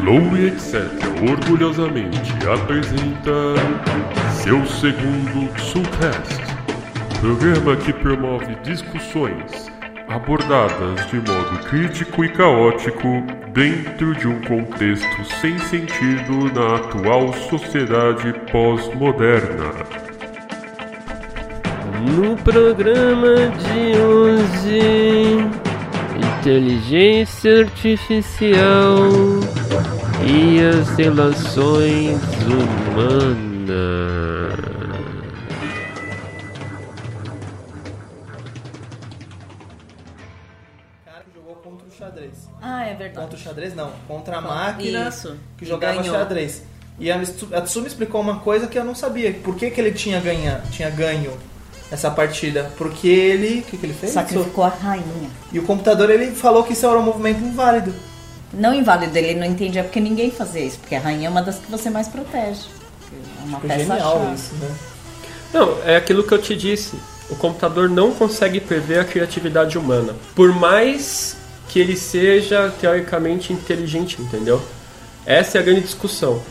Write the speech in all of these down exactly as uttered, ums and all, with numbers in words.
Flow etc orgulhosamente apresenta seu segundo Soulcast, programa que promove discussões abordadas de modo crítico e caótico dentro de um contexto sem sentido na atual sociedade pós-moderna. No programa de hoje, inteligência artificial e as relações humanas. Cara que jogou contra o xadrez. Ah, é verdade. Contra o xadrez não, contra a máquina Isso. que jogava ganhou. xadrez. E a a Tsumi explicou uma coisa que eu não sabia. Por que, que ele tinha, ganha, tinha ganho essa partida? Porque ele... O que, que ele fez? Sacrificou a rainha. E o computador, ele falou que isso era um movimento inválido. Não inválido, ele não entendia porque ninguém fazia isso. Porque a rainha é uma das que você mais protege. É uma Foi peça genial chave. isso, né? Não, é aquilo que eu te disse. O computador não consegue prever a criatividade humana. Por mais que ele seja teoricamente inteligente, entendeu? Essa é a grande discussão.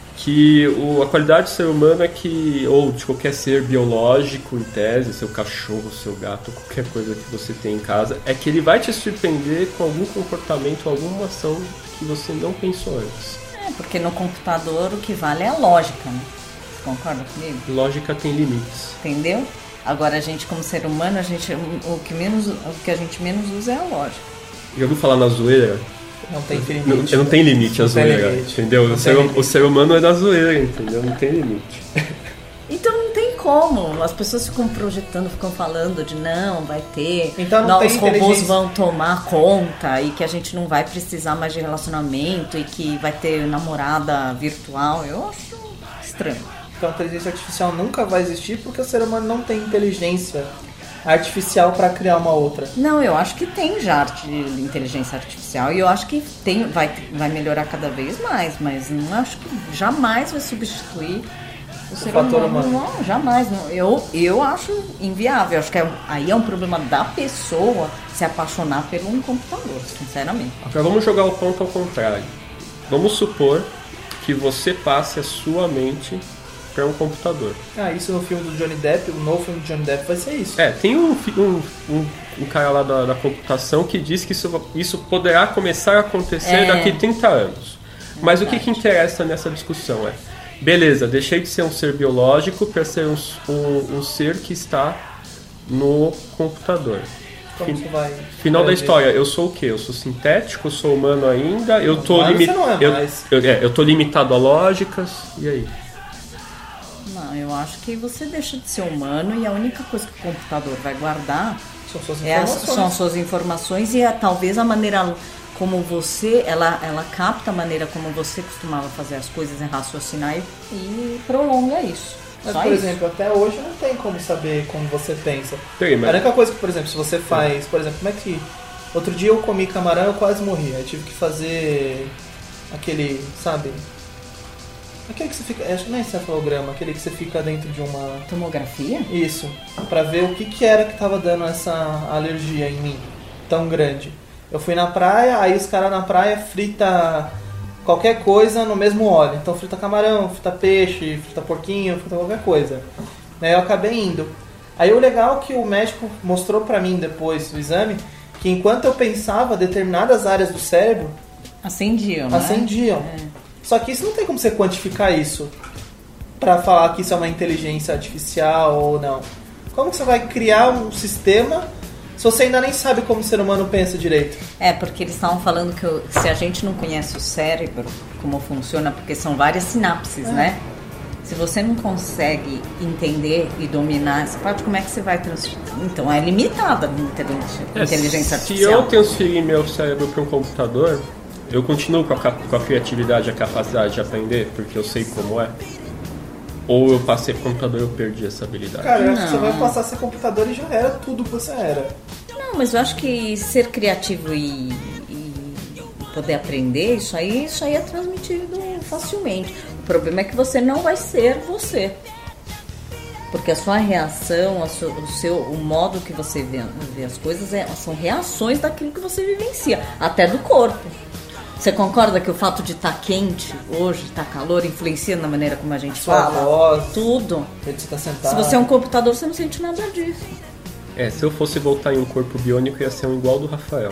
Que o, a qualidade do ser humano é que, ou de qualquer ser biológico, em tese, seu cachorro, seu gato, qualquer coisa que você tem em casa, é que ele vai te surpreender com algum comportamento, alguma ação que você não pensou antes. É, porque no computador o que vale é a lógica, né? Você concorda comigo? Lógica tem limites. Entendeu? Agora a gente, como ser humano, a gente, o, que menos, o que a gente menos usa é a lógica. Já ouviu falar na zoeira? Não tem limite. Não, não tem limite a Não tem zoeira, limite. entendeu? Não O tem ser, limite. o ser humano é da zoeira, entendeu? Não tem limite. Então não tem como. As pessoas ficam projetando, ficam falando de não, vai ter. Então não tem os robôs inteligência. vão tomar conta e que a gente não vai precisar mais de relacionamento e que vai ter namorada virtual. Eu acho estranho. Então a inteligência artificial nunca vai existir porque o ser humano não tem inteligência artificial para criar uma outra. Não, eu acho que tem já arte- inteligência artificial e eu acho que tem, vai, vai melhorar cada vez mais, mas não acho que jamais vai substituir o, ser fator humano. humano. Não, jamais. Não. Eu, eu acho inviável. Acho que é, aí é um problema da pessoa se apaixonar por um computador, sinceramente. Agora vamos jogar o ponto ao contrário. Vamos supor que você passe a sua mente para um computador. Ah, isso no filme do Johnny Depp, o novo filme do Johnny Depp vai ser isso. É, tem um, fi- um, um, um cara lá da, da computação que diz que isso, isso poderá começar a acontecer É. daqui a trinta anos. Mas o que, que verdade. interessa nessa discussão é, beleza, deixei de ser um ser biológico para ser um, um, um ser que está no computador. Como Fin- que vai... Final da vai história, eu sou o quê? Eu sou sintético, eu sou humano ainda, eu tô, Humano limi- você não é eu, mais. eu, é, eu tô limitado a lógicas, e aí? Não, eu acho que você deixa de ser humano e a única coisa que o computador vai guardar São suas é as, informações. são as suas informações e a, talvez a maneira como você, ela, ela capta a maneira como você costumava fazer as coisas, em raciocinar e, e prolonga isso. Mas, Só por isso. exemplo, até hoje não tem como saber como você pensa. Peraí, mas- A única coisa que, por exemplo, se você faz... Por exemplo, como é que... Outro dia eu comi camarão e eu quase morri. Aí tive que fazer aquele, sabe... Aquele que você fica... Acho que não é encefalograma. Aquele que você fica dentro de uma... Tomografia? Isso. Pra ver o que, que era que tava dando essa alergia em mim tão grande. Eu fui na praia, aí os caras na praia frita qualquer coisa no mesmo óleo. Então frita camarão, frita peixe, frita porquinho, frita qualquer coisa. Aí eu acabei indo. Aí o legal é que o médico mostrou pra mim depois do exame que enquanto eu pensava, determinadas áreas do cérebro Acendiam, né? acendiam. É. Só que isso não tem como você quantificar isso pra falar que isso é uma inteligência artificial ou não. Como que você vai criar um sistema se você ainda nem sabe como o ser humano pensa direito? É, porque eles estavam falando que o- se a gente não conhece o cérebro, como funciona, porque são várias sinapses, É. né? Se você não consegue entender e dominar essa parte, como é que você vai transferir? Então, é limitada a inteligência, É, inteligência se artificial. eu transferir meu cérebro para um computador, eu continuo com a, cap- com a criatividade e a capacidade de aprender, porque eu sei como é? Ou eu passei pro computador e eu perdi essa habilidade? Cara, eu acho que você Não. vai passar a ser computador e já era tudo que você era. Não, mas eu acho que ser criativo e, e poder aprender, isso aí, isso aí é transmitido facilmente. O problema é que você não vai ser você. Porque a sua reação, a su- o, seu, o modo que você vê, vê as coisas é- são reações daquilo que você vivencia, até do corpo. Você concorda que o fato de estar quente hoje, estar calor, influencia na maneira como a gente Sua fala? voz, Tudo. onde você tá sentado. Se você é um computador, você não sente nada disso. É, se eu fosse voltar em um corpo biônico, ia ser um igual do Rafael.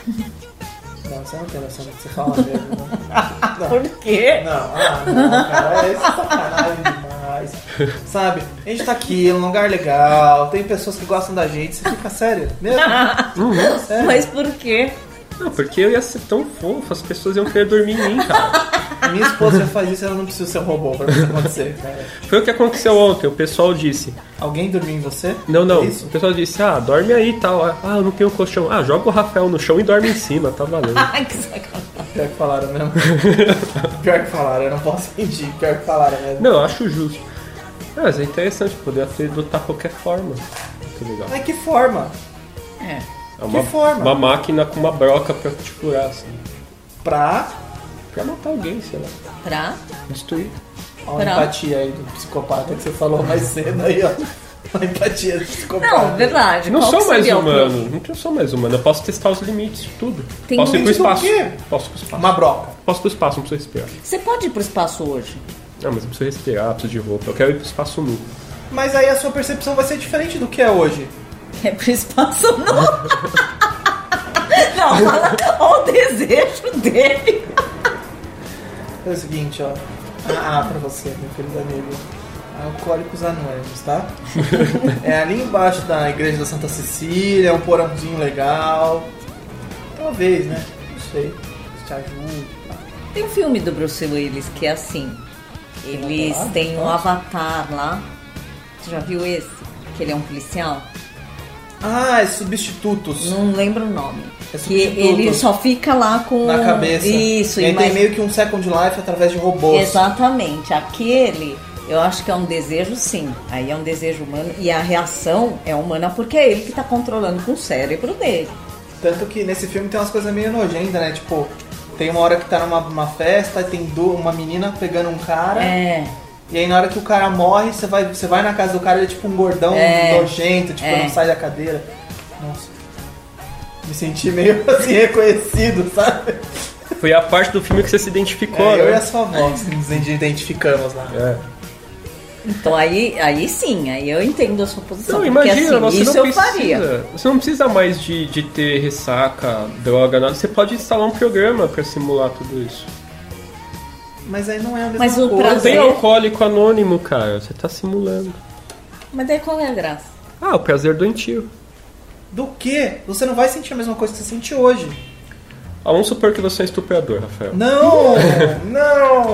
Não, você não tem noção do que você fala mesmo. Não. Por quê? Não, ah, não, cara, é sacanagem demais. Sabe, a gente tá aqui num lugar legal, tem pessoas que gostam da gente, você fica sério, mesmo? Uhum, sério. Mas por quê? Não, porque eu ia ser tão fofo, as pessoas iam querer dormir em mim, cara. Minha esposa já faz isso, ela não precisa ser um robô pra isso acontecer, cara. Foi o que aconteceu ontem, o pessoal disse... Alguém dormiu em você? Não, não, É isso? o pessoal disse, ah, dorme aí e tal. Ah, eu não tenho colchão. Ah, joga o Rafael no chão e dorme em cima, tá valendo. Ai, que sacanagem. Pior que falaram mesmo. Pior que falaram, eu não posso mentir. Pior que falaram mesmo. Não, eu acho justo. Ah, mas é interessante, poder adotar qualquer forma. Muito legal. Mas que forma? É. É uma, Que forma? uma máquina com uma broca pra te furar, assim. Pra... Pra matar alguém, sei lá. Pra? Destruir. Olha Pra- a empatia aí do psicopata que você falou mais cedo aí, ó. A empatia do psicopata. Não, verdade. Não Qual sou que mais seria o humano, não sou mais humano. Eu posso testar os limites de tudo. Tem posso ir pro limite do espaço. quê? Posso ir pro espaço. Uma broca. Posso ir pro espaço, não preciso respirar. Você pode ir pro espaço hoje? Não, mas eu preciso respirar, preciso de roupa. Eu quero ir pro espaço nu. Mas aí a sua percepção vai ser diferente do que é hoje. É pro espaço não. Não, fala olha o desejo dele. É o seguinte, ó. Ah, pra você, meu querido amigo. Alcoólicos Anônimos, tá? É ali embaixo da igreja da Santa Cecília, é um porãozinho legal. Talvez, né? Não sei. Se te ajude. Tá? Tem um filme do Bruce Willis que é assim. Eles Avatar? têm um avatar lá. Você já viu esse? Que ele é um policial? Ah, é Substitutos. Não lembro o nome. É Que Substitutos. ele só fica lá com... Na cabeça. Isso. E aí mas- tem meio que um Second Life através de robôs. Exatamente. Aquele, eu acho que é um desejo, sim. Aí é um desejo humano. E a reação é humana porque é ele que tá controlando com o cérebro dele. Tanto que nesse filme tem umas coisas meio nojentas, né? Tipo, tem uma hora que tá numa uma festa, tem du- uma menina pegando um cara. É. E aí na hora que o cara morre, você vai, você vai na casa do cara, ele é tipo um gordão É. nojento, tipo, É. não sai da cadeira. Nossa. Me senti meio assim reconhecido, sabe? Foi a parte do filme que você se identificou, É, eu né? e a sua avó que nos identificamos lá. É. Então aí, aí sim, aí eu entendo a sua posição. Não, porque imagina, assim, você isso não eu faria. precisa. Você não precisa mais de, de ter ressaca, droga, nada. Você pode instalar um programa pra simular tudo isso. Mas aí não é a mesma Mas o coisa. Não prazer- tem alcoólico anônimo, cara. Você tá simulando. Mas daí qual é a graça? Ah, o prazer doentio. Do quê? Você não vai sentir a mesma coisa que você sente hoje. Ah, vamos supor que você é estuprador, Rafael. Não! Não!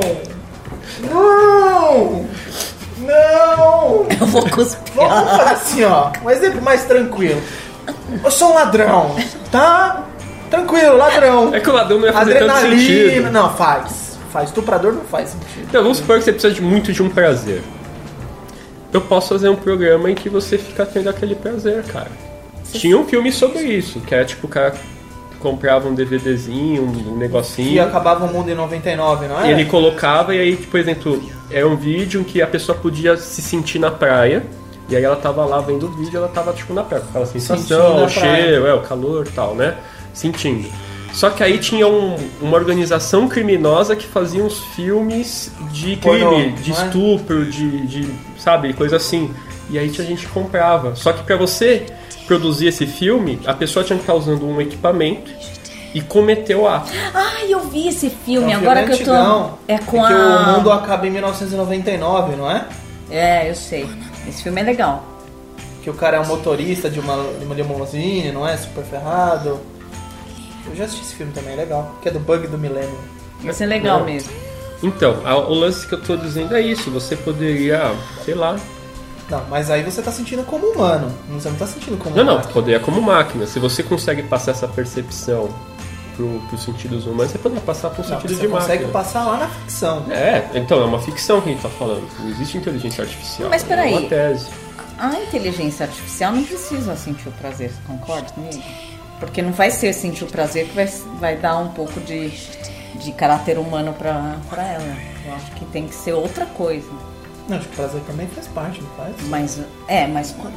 Não! Não! Eu vou cuspir. Vamos fazer assim, ó. Um exemplo mais tranquilo. Eu sou um ladrão, tá? Tranquilo, ladrão. É que o ladrão não ia fazer tanto Adrenalina. sentido. Não, faz. Faz. Estuprador não faz sentido. Então, vamos supor que você precisa de muito de um prazer. Eu posso fazer um programa em que você fica tendo aquele prazer, cara. Tinha um filme sobre isso, que era tipo o cara comprava um DVDzinho, um negocinho. E acabava o mundo em noventa e nove, não é? E ele colocava, e aí, por exemplo, era um vídeo em que a pessoa podia se sentir na praia. E aí ela tava lá vendo o vídeo, ela tava tipo na praia, com aquela Sentindo sensação, a o cheiro, é, o calor e tal, né? Sentindo. Só que aí tinha um- uma organização criminosa que fazia uns filmes de crime, Pornô, de não é? estupro, de, de, sabe, coisa assim. E aí a gente comprava. Só que pra você produzir esse filme, a pessoa tinha que estar usando um equipamento e cometer o ato. Ai, eu vi esse filme, É um agora filme que eu tô. antigão, É com que a. o mundo acaba em mil novecentos e noventa e nove, não é? É, eu sei. Esse filme é legal. Que o cara é um motorista de uma, de uma limusine, não é? Super ferrado. Eu já assisti esse filme também, é legal. Que é do Bug do Milênio. Esse é legal Não. mesmo. Então, a- o lance que eu tô dizendo é isso. Você poderia, sei lá. Não, mas aí você tá sentindo como humano. Você não tá sentindo como Não, não, máquina. poderia como máquina. Se você consegue passar essa percepção pro, pros sentidos humanos, você poderia passar pro Não, sentido você de consegue máquina. passar lá na ficção. É, então, é uma ficção que a gente tá falando. Não existe inteligência artificial. Mas peraí. É uma tese. A inteligência artificial não precisa sentir o prazer, você concorda comigo? Porque não vai ser sentir o prazer que vai, vai dar um pouco de, de caráter humano pra, pra ela. Eu acho que tem que ser outra coisa. Não, acho que o prazer também faz parte, não faz? Mas, é, mas...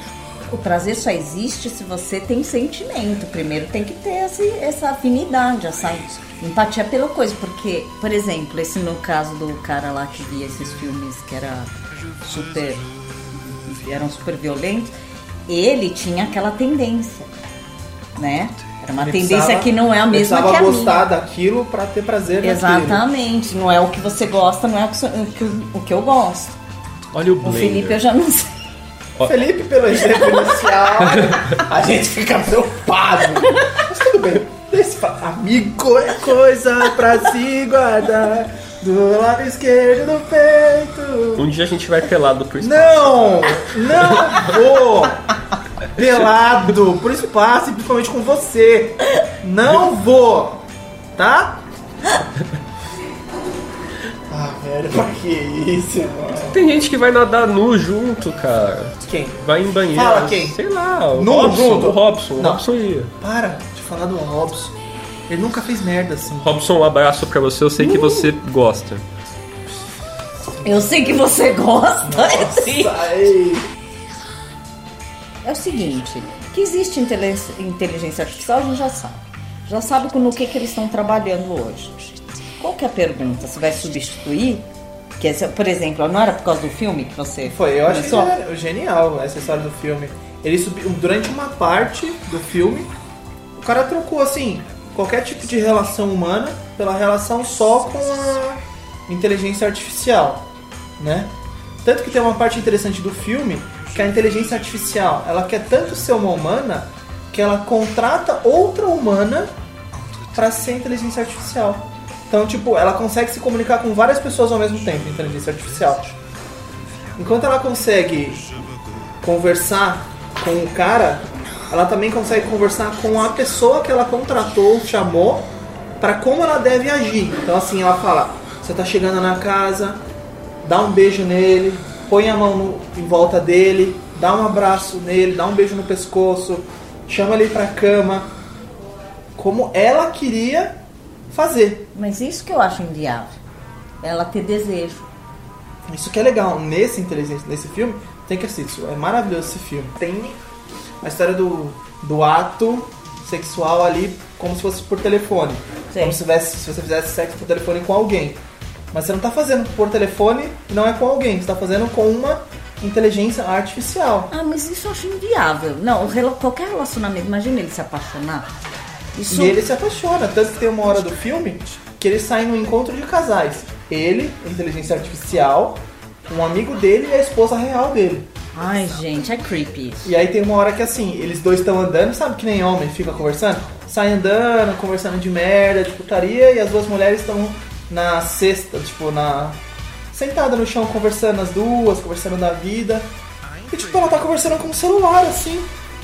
O prazer só existe se você tem sentimento. Primeiro tem que ter esse, essa afinidade, essa empatia pela coisa. Porque, por exemplo, esse no caso do cara lá que via esses filmes que era super, eram super violentos, ele tinha aquela tendência, né? Era uma Ele tendência precisava- que não é a mesma que a precisava gostar minha. daquilo pra ter prazer naquilo. Exatamente. Não é o que você gosta, não é o que, o que- o que eu gosto. Olha o O Blender. Felipe eu já não sei. Felipe, pelo exemplo inicial, a gente fica preocupado. Mas tudo bem. Esse fa- amigo é coisa pra se guardar do lado esquerdo do peito. Um dia a gente vai pelado pro espaço. Não! Não vou! Pelado pro espaço e principalmente com você. Não vou! Tá? Ah, velho, pra que isso, mano? Tem gente que vai nadar nu junto, cara. Quem? Vai em banheiro. Fala quem? Sei lá, o Nu Robson. junto? O Robson. O Não. Robson ia. Para de falar do Robson. Ele nunca fez merda assim. Robson, um abraço pra você. Eu sei que você gosta. Eu sei que você gosta. É triste. Ai. É o seguinte, que existe intele- inteligência artificial, a gente já sabe. Já sabe no que, que eles estão trabalhando hoje. Qual que é a pergunta? Você vai substituir? Que esse, por exemplo, não era por causa do filme que você Foi, eu acho que começou? é genial essa história do filme. Ele subiu, durante uma parte do filme, o cara trocou assim, qualquer tipo de relação humana pela relação só com a inteligência artificial, né? Tanto que tem uma parte interessante do filme que a inteligência artificial, ela quer tanto ser uma humana que ela contrata outra humana pra ser inteligência artificial. Então, tipo, ela consegue se comunicar com várias pessoas ao mesmo tempo, inteligência artificial. Enquanto ela consegue conversar com o cara, ela também consegue conversar com a pessoa que ela contratou, chamou, para como ela deve agir. Então, assim, ela fala, você tá chegando na casa, dá um beijo nele, põe a mão no, em volta dele, dá um abraço nele, dá um beijo no pescoço, chama ele pra cama, como ela queria fazer. Mas isso que eu acho inviável. Ela ter desejo. Isso que é legal nesse inteligência, nesse filme, tem que assistir. É maravilhoso esse filme. Tem a história do, do ato sexual ali como se fosse por telefone. Sim. Como se, tivesse, se você fizesse sexo por telefone com alguém. Mas você não está fazendo por telefone e não é com alguém. Você está fazendo com uma inteligência artificial. Ah, mas isso eu acho inviável. Não, o rela- qualquer relacionamento, imagina ele se apaixonar. Isso... E ele se apaixona. Tanto que tem uma hora do filme que eles saem no encontro de casais. Ele, a inteligência artificial, um amigo dele e a esposa real dele. Ai, gente, é creepy isso. E aí tem uma hora que assim, eles dois estão andando, sabe que nem homem fica conversando? Sai andando, conversando de merda, de putaria, e as duas mulheres estão na cesta, tipo, na... sentada no chão, conversando as duas, conversando da vida. E tipo, ela tá conversando com o celular, assim.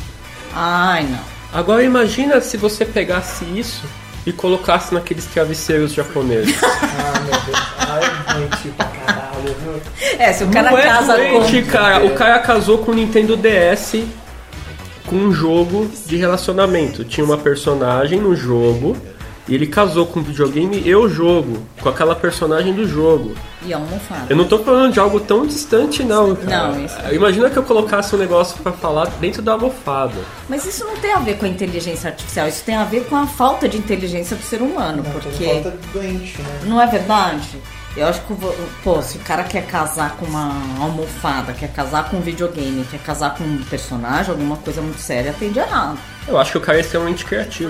Ai, não. Agora imagina se você pegasse isso e colocasse naqueles travesseiros japoneses. Ah, meu Deus. Ai, gente, pra caralho, viu? É, se o cara Não é casa doente, com... cara. O cara casou com o Nintendo D S com um jogo de relacionamento. Tinha uma personagem no jogo e ele casou com o videogame e o jogo, com aquela personagem do jogo. E almofada. Eu não tô falando de algo tão distante, não, cara. Não, isso- Imagina que eu colocasse um negócio pra falar dentro da almofada. Mas isso não tem a ver com a inteligência artificial, isso tem a ver com a falta de inteligência do ser humano, Não, porque... tem falta de doente, né? Não é verdade? Eu acho que, pô, se o cara quer casar com uma almofada, quer casar com um videogame, quer casar com um personagem, alguma coisa muito séria, tem de errado. Eu acho que o cara é extremamente criativo.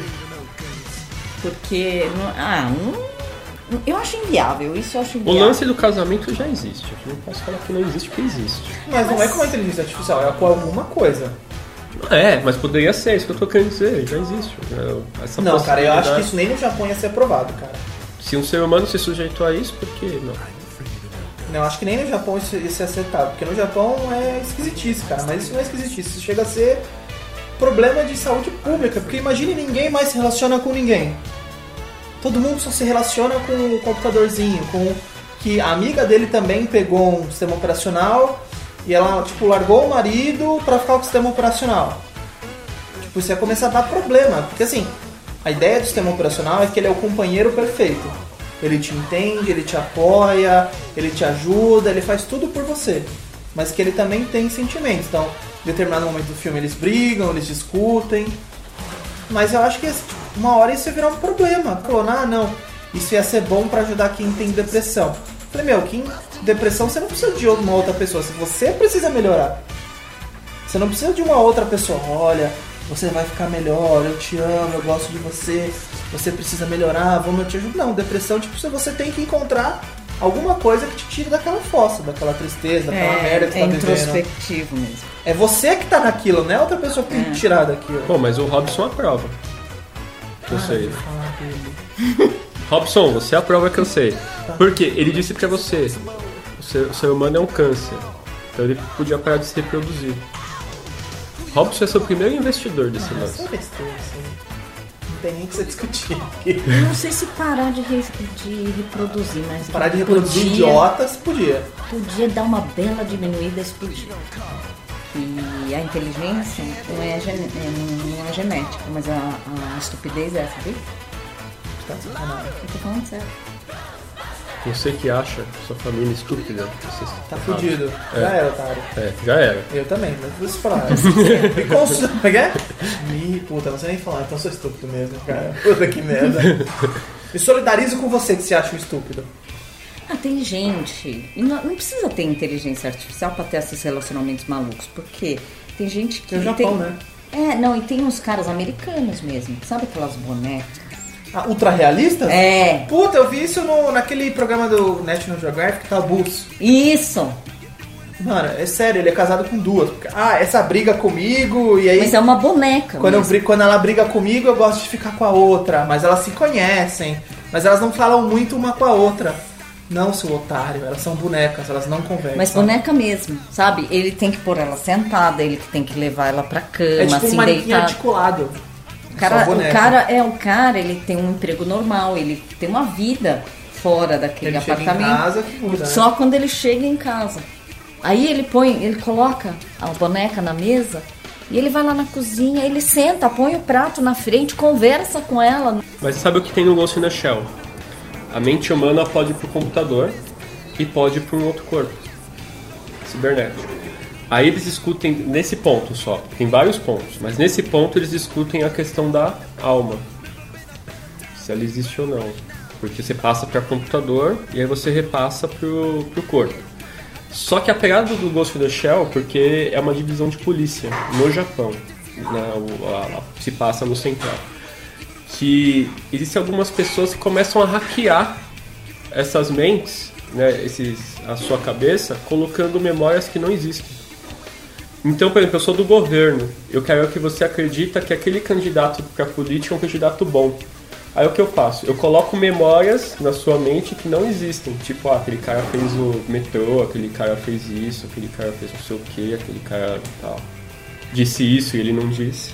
Porque, não, ah, não, eu acho inviável, isso eu acho O inviável. lance do casamento já existe. Eu não posso falar que não existe, porque existe. Mas não é com a inteligência artificial, é com alguma coisa. É, mas poderia ser, isso que eu tô querendo dizer, já existe. É, Essa Não, cara, eu acho que possibilidade. isso nem no Japão ia ser aprovado, cara. Se um ser humano se sujeitou a isso, por que não? Não, acho que nem no Japão isso ia ser acertado, porque no Japão é esquisitice, cara, mas isso não é esquisitice, isso chega a ser problema de saúde pública, porque imagine ninguém mais se relaciona com ninguém. Todo mundo só se relaciona com o computadorzinho, com que a amiga dele também pegou um sistema operacional e ela, tipo, largou o marido pra ficar com o sistema operacional. Tipo, isso ia começar a dar problema, porque assim, a ideia do sistema operacional é que ele é o companheiro perfeito. Ele te entende, ele te apoia, ele te ajuda, ele faz tudo por você. Mas que ele também tem sentimentos. Então, Em determinado momento do filme eles brigam, eles discutem. Mas eu acho que uma hora isso ia virar um problema. Falou, ah, não, isso ia ser bom pra ajudar quem tem depressão. Falei, meu, quem depressão você não precisa de uma outra pessoa, se você precisa melhorar. Você não precisa de uma outra pessoa. Olha, você vai ficar melhor, eu te amo, eu gosto de você, você precisa melhorar, vamos, eu te ajudo. Não, depressão, tipo, você tem que encontrar alguma coisa que te tire daquela fossa, daquela tristeza, daquela é, merda que você é tá vivendo. É introspectivo mesmo. É você que tá naquilo, não é outra pessoa que tem que É. tirar daquilo. Bom, mas o Robson aprova. Que eu Ah, sei. eu vou falar dele. Robson, você aprova que eu sei. Por quê? Ele disse pra você, o ser, o ser humano é um câncer. Então ele podia parar de se reproduzir. Robson é seu primeiro investidor desse Ah, lance. isso é besteira, isso aí. Não tem nem que você discutir aqui. Eu não sei se parar de, re- de reproduzir, mas Parar de reproduzir podia, idiotas, podia. podia dar uma bela diminuída, isso podia. E a inteligência não é, gen- é- não é genética, mas a, a estupidez é essa, viu? Tá de sacanagem. Eu tô falando sério. Você que acha sua família estúpida, você Tá fudido. Já era, otário. É, já era. Eu também, mas vou falar. Me consta. Como é que é? Me, puta, não sei nem falar, então eu sou estúpido mesmo, cara. Puta que merda. Me solidarizo com você que se acha um estúpido. Ah, tem gente. E não, não precisa ter inteligência artificial pra ter esses relacionamentos malucos, porque tem gente que. Tem o Japão, tem, né? É, não, e tem uns caras americanos mesmo. Sabe aquelas bonecas? Ah, ultra realista? É, Puta, eu vi isso no, naquele programa do National Geographic, tá o Bulls. isso. Mano, é sério, ele é casado com duas. Ah, essa briga comigo, e aí. Mas é uma boneca. Quando, eu mesmo. brigo, quando ela briga comigo, eu gosto de ficar com a outra. Mas elas se conhecem. Mas elas não falam muito uma com a outra. Não, seu otário, elas são bonecas, elas não conversam. Mas boneca mesmo, sabe? Ele tem que pôr ela sentada, ele que tem que levar ela pra cama, é tipo assim, um manequim deitar. articulado. O cara, Só o boneca. cara é o cara, ele tem um emprego normal, ele tem uma vida fora daquele Ele chega em apartamento. casa que muda, né? Só quando ele chega em casa. Aí ele põe, ele coloca a boneca na mesa e ele vai lá na cozinha, ele senta, põe o prato na frente, conversa com ela. Mas sabe o que tem no Ghost in the Shell? A mente humana pode ir pro computador e pode ir para um outro corpo cibernético. Aí eles discutem nesse ponto só, tem vários pontos, mas nesse ponto eles discutem a questão da alma, se ela existe ou não, porque você passa para computador e aí você repassa pro, pro corpo. Só que a pegada do Ghost in the Shell, porque é uma divisão de polícia no Japão, né, o- a- a- se passa no central, que existem algumas pessoas que começam a hackear essas mentes, né, esses, a sua cabeça, colocando memórias que não existem. Então, por exemplo, eu sou do governo, eu quero que você acredita que aquele candidato para política é um candidato bom. Aí o que eu faço? Eu coloco memórias na sua mente que não existem. Tipo, ah, aquele cara fez o metrô, aquele cara fez isso, aquele cara fez não sei o que, aquele cara tal. Disse isso e ele não disse.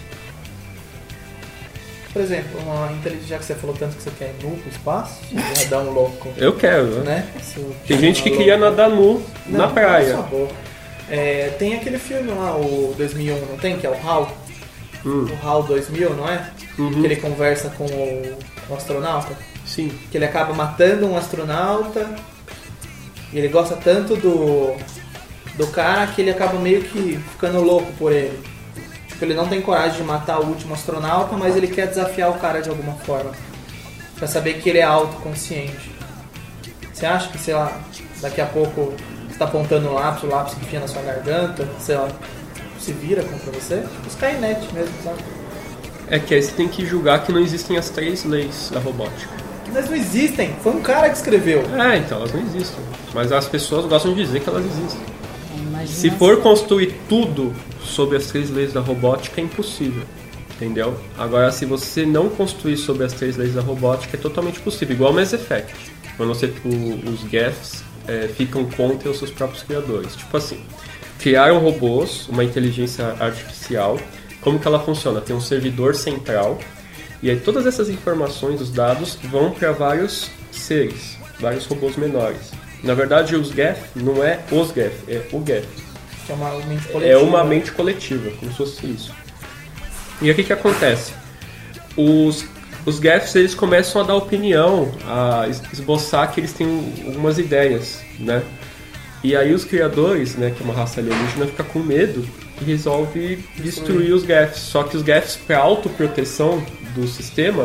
Por exemplo, uma inteligência, já que você falou tanto que você quer ir nu pro espaço, já dá um louco, Eu quero, né? né? Seu- Tem gente que um queria louco. nadar nu Não, na praia. cala sua boca. É, tem aquele filme lá, o dois mil e um, não tem? Que é o HAL. Hum. O HAL dois mil, não é? Uhum. Que ele conversa com o, o astronauta. Sim. Que ele acaba matando um astronauta. E ele gosta tanto do, do cara que ele acaba meio que ficando louco por ele. Tipo, ele não tem coragem de matar o último astronauta, mas ele quer desafiar o cara de alguma forma. Pra saber que ele é autoconsciente. Você acha que, sei lá, daqui a pouco você tá apontando o lápis, o lápis enfia na sua garganta, sei lá, se vira contra você? Tipo Skynet mesmo, sabe? É que aí você tem que julgar que não existem as três leis da robótica. Mas não existem, foi um cara que escreveu. É, então, elas não existem. Mas as pessoas gostam de dizer que elas existem. Imagina Se for construir tudo sobre as três leis da robótica, é impossível. Entendeu? Agora, se você não construir sobre as três leis da robótica, é totalmente possível. Igual Mass Effect. Quando você, o, os Geths é, ficam contra os seus próprios criadores. Tipo assim, criaram robôs, uma inteligência artificial. Como que ela funciona? Tem um servidor central. E aí todas essas informações, os dados, vão para vários seres, vários robôs menores. Na verdade, os Geth não é os Geth, é o Geth. Que é uma mente coletiva. É uma mente coletiva, como se fosse isso. E aí o que, que acontece? Os, os Geths, eles começam a dar opinião, a es- esboçar que eles têm algumas ideias, né? E aí os criadores, né, que é uma raça alienígena, fica com medo e resolve destruir os Geths. Só que os Geths, para autoproteção do sistema,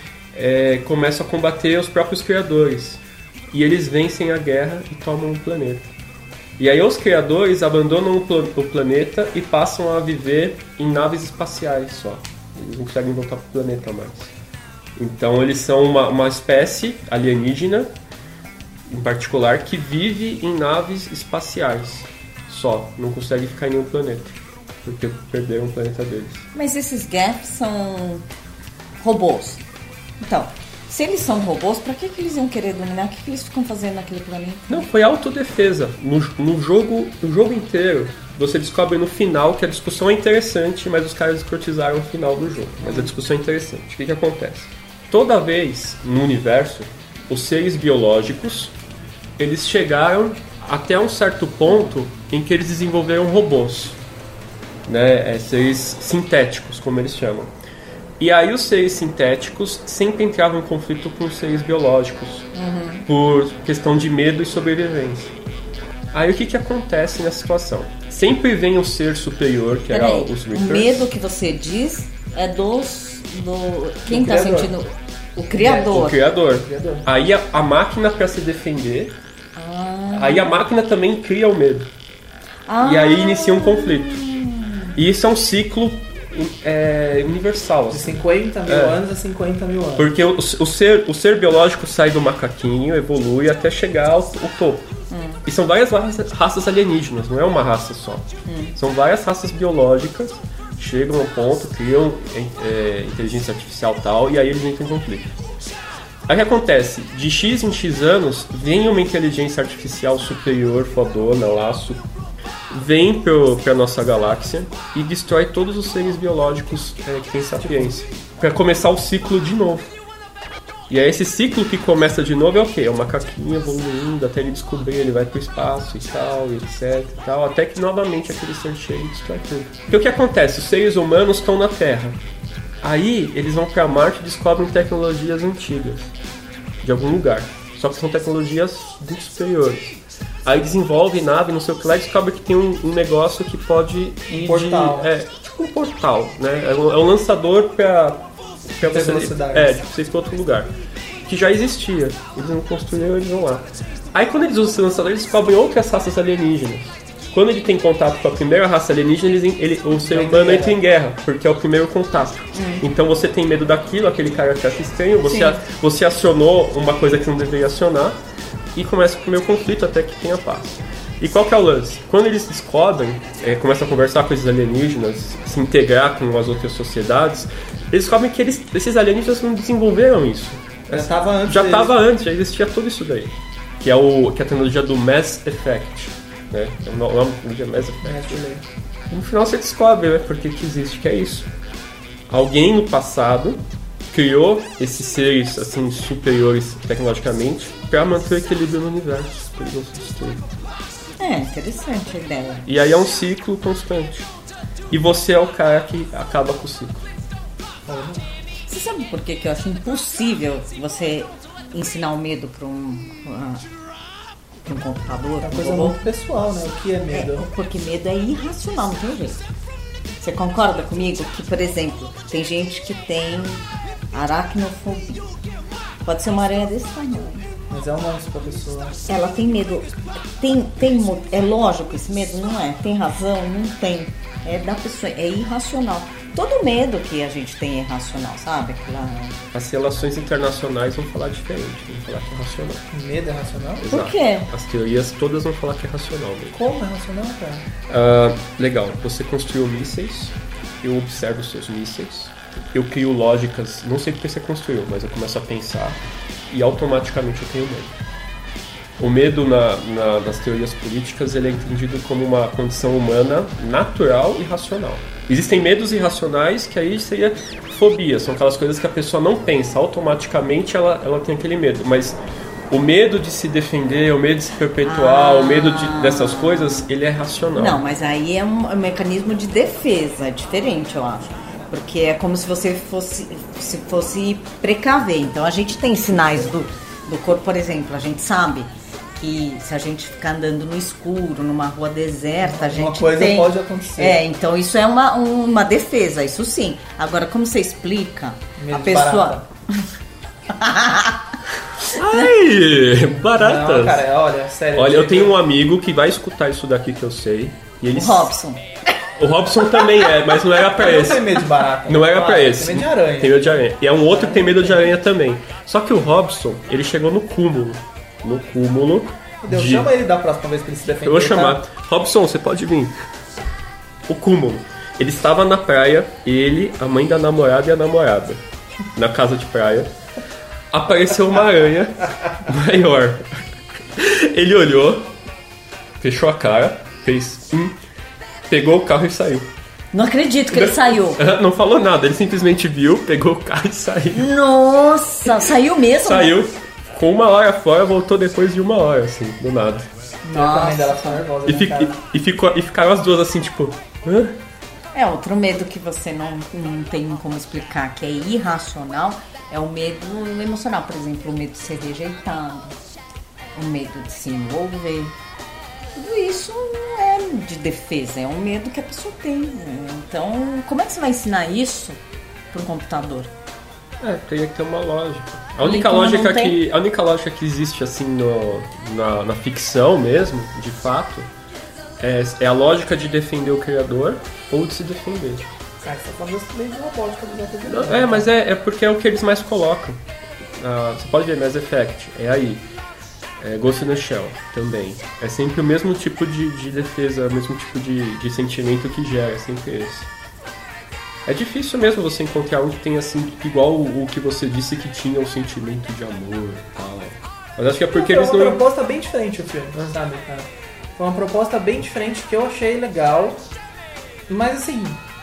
é, começam a combater os próprios criadores. E eles vencem a guerra e tomam o planeta. E aí os criadores abandonam o, pl- o planeta e passam a viver em naves espaciais só. Eles não conseguem voltar para o planeta mais. Então eles são uma, uma espécie alienígena, em particular, que vive em naves espaciais só. Não consegue ficar em nenhum planeta, porque perderam o planeta deles. Mas esses Geths são robôs. Então, se eles são robôs, pra que, que eles iam querer dominar? O que, que eles ficam fazendo naquele planeta? Não, foi autodefesa. No, no, jogo, no jogo inteiro, você descobre no final que a discussão é interessante, mas os caras escrotizaram o final do jogo. Mas a discussão é interessante. O que, que acontece? Toda vez no universo, os seres biológicos, eles chegaram até um certo ponto em que eles desenvolveram robôs, né? É, seres sintéticos, como eles chamam. E aí os seres sintéticos sempre entravam em conflito com os seres biológicos, uhum. por questão de medo e sobrevivência. Aí o que, que acontece nessa situação? Sempre vem o ser superior, que era Peraí, os Reapers. O medo que você diz é dos... Do, quem está sentindo? O O criador. criador. O criador. Aí a, a máquina, para se defender, ah. aí a máquina também cria o medo. Ah. E aí inicia um conflito. E isso é um ciclo é, universal. De cinquenta mil é. anos a cinquenta mil anos. Porque o, o, ser, o ser biológico sai do macaquinho, evolui até chegar ao, ao topo. Hum. E são várias raças, raças alienígenas, não é uma raça só. Hum. São várias raças biológicas, chegam ao ponto, criam é, inteligência artificial e tal, e aí eles entram em conflito. Aí o que acontece? De X em X anos, vem uma inteligência artificial superior, fodona, laço, vem para a nossa galáxia e destrói todos os seres biológicos é, que têm sapiência, para começar o ciclo de novo. E aí esse ciclo que começa de novo é o quê? É o macaquinho evoluindo até ele descobrir, ele vai pro espaço e tal, e etc e tal, até que novamente aquele ser cheio destrói tudo. Porque o que acontece? Os seres humanos estão na Terra. Aí eles vão para Marte e descobrem tecnologias antigas de algum lugar. Só que são tecnologias muito superiores. Aí desenvolve nave, não sei o que lá, e descobre que tem um, um negócio que pode ir portal. de... É, tipo um portal, né? É um, é um lançador para... Pra você, é, de você ir para outro lugar. Que já existia. Eles não construíram, eles vão lá. Aí quando eles usam esse lançador, eles descobrem outras raças alienígenas. Quando ele tem contato com a primeira raça alienígena, ele, ele, o ser humano entra em guerra, porque é o primeiro contato. Hum. Então você tem medo daquilo, aquele cara que acha estranho, você, a, você acionou uma coisa que não deveria acionar, e começa o primeiro conflito até que tenha paz. E qual que é o lance? Quando eles descobrem, é, começam a conversar com esses alienígenas, se integrar com as outras sociedades, eles descobrem que eles, esses alienígenas não desenvolveram isso. Já estava antes. Já estava antes, já existia tudo isso daí. Que é, o, que é a tecnologia do Mass Effect. Né? É o nome da tecnologia Mass Effect. E no final você descobre, né, por que que existe, que é isso. Alguém no passado criou esses seres assim, superiores tecnologicamente para manter o equilíbrio no universo, para eles não se destruírem. É, interessante a ideia. E aí é um ciclo constante. E você é o cara que acaba com o ciclo. Você sabe por que, que eu acho impossível você ensinar o medo para um, pra um computador? É uma coisa muito pessoal, né? O que é medo? É, porque medo é irracional, não tem jeito. Você concorda comigo que, por exemplo, tem gente que tem aracnofobia. Pode ser uma aranha desse tamanho. Mas é um monstro pra pessoa. Ela tem medo. Tem, tem, é lógico esse medo? Não é. Tem razão? Não tem. É da pessoa. É irracional. Todo medo que a gente tem é irracional, sabe? Aquela... As relações internacionais vão falar diferente. Vão falar que é racional. Medo é racional? Exato. Por quê? As teorias todas vão falar que é racional mesmo. Como é racional, cara? Uh, legal. Você construiu mísseis. Eu observo os seus mísseis. Eu crio lógicas. Não sei porque você construiu, mas eu começo a pensar. E automaticamente eu tenho medo. O medo na, na, nas teorias políticas ele é entendido como uma condição humana natural e racional. Existem medos irracionais que aí seria fobia, são aquelas coisas que a pessoa não pensa, automaticamente ela, ela tem aquele medo. Mas o medo de se defender, o medo de se perpetuar, ah. o medo de, dessas coisas, ele é racional. Não, mas aí é um, é um mecanismo de defesa, é diferente, eu acho. Porque é como se você fosse, se fosse precaver. Então a gente tem sinais do, do corpo, por exemplo, a gente sabe que se a gente ficar andando no escuro, numa rua deserta, a gente Uma coisa tem... pode acontecer. É, então isso é uma, uma defesa, isso sim. Agora, como você explica, Medo a de pessoa... Ai, baratas. Não, cara, olha, sério. Olha, eu tenho um amigo que vai escutar isso daqui que eu sei. E ele... O Robson. O Robson também é, mas não era pra Eu esse. não tem medo de barata. Não era Ah, pra esse. Tem medo de aranha. Tem medo de aranha. E é um outro que tem medo de aranha também. Só que o Robson, ele chegou no cúmulo. No cúmulo. Meu Deus, de... chama ele da próxima vez pra ele se defender. Eu vou tá? chamar. Robson, você pode vir. O cúmulo. Ele estava na praia, ele, a mãe da namorada e a namorada. Na casa de praia. Apareceu uma aranha maior. Ele olhou, fechou a cara, fez hum, pegou o carro e saiu. Não acredito que ele saiu. Não falou nada, ele simplesmente viu, pegou o carro e saiu. Nossa, saiu mesmo? Saiu, com uma hora fora, voltou depois de uma hora, assim, do nada. A mãe dela ficou nervosa, E, né, fi- cara? e, e, ficou, e ficaram as duas assim, tipo... Hã? É, outro medo que você não, não tem como explicar, que é irracional, é o medo emocional. Por exemplo, o medo de ser rejeitado, o medo de se envolver. Tudo isso não é de defesa, é um medo que a pessoa tem. Né? Então, como é que você vai ensinar isso para um computador? É, teria que ter uma lógica. A única, como lógica não tem- que, a única lógica que existe, assim, no, na, na ficção mesmo, de fato, é, é a lógica de defender o criador ou de se defender. Cara, você tá falando meio de robótica do J P G. Não, é, mas é, é porque é o que eles mais colocam. Ah, você pode ver Mass Effect, é aí. É, Ghost in the Shell também. É sempre o mesmo tipo de, de defesa, o mesmo tipo de, de sentimento que gera, é sempre esse. É difícil mesmo você encontrar um que tenha assim, igual o, o que você disse que tinha um sentimento de amor e tal. Mas acho que é porque Foi eles uma não. proposta bem diferente o filme, sabe, cara? Foi uma proposta bem diferente que eu achei legal. Mas assim,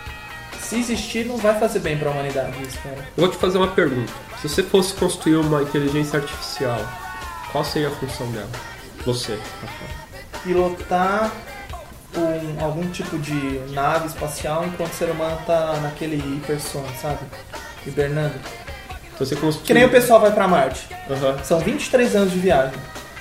se existir, não vai fazer bem pra humanidade isso, cara. Eu vou te fazer uma pergunta. Se você fosse construir uma inteligência artificial, qual seria a função dela? Você, Rafael. Pilotar um, algum tipo de nave espacial enquanto o ser humano tá naquele hipersono, sabe? Hibernando. Então você construir... Que nem o pessoal vai pra Marte. Aham. São vinte e três anos de viagem.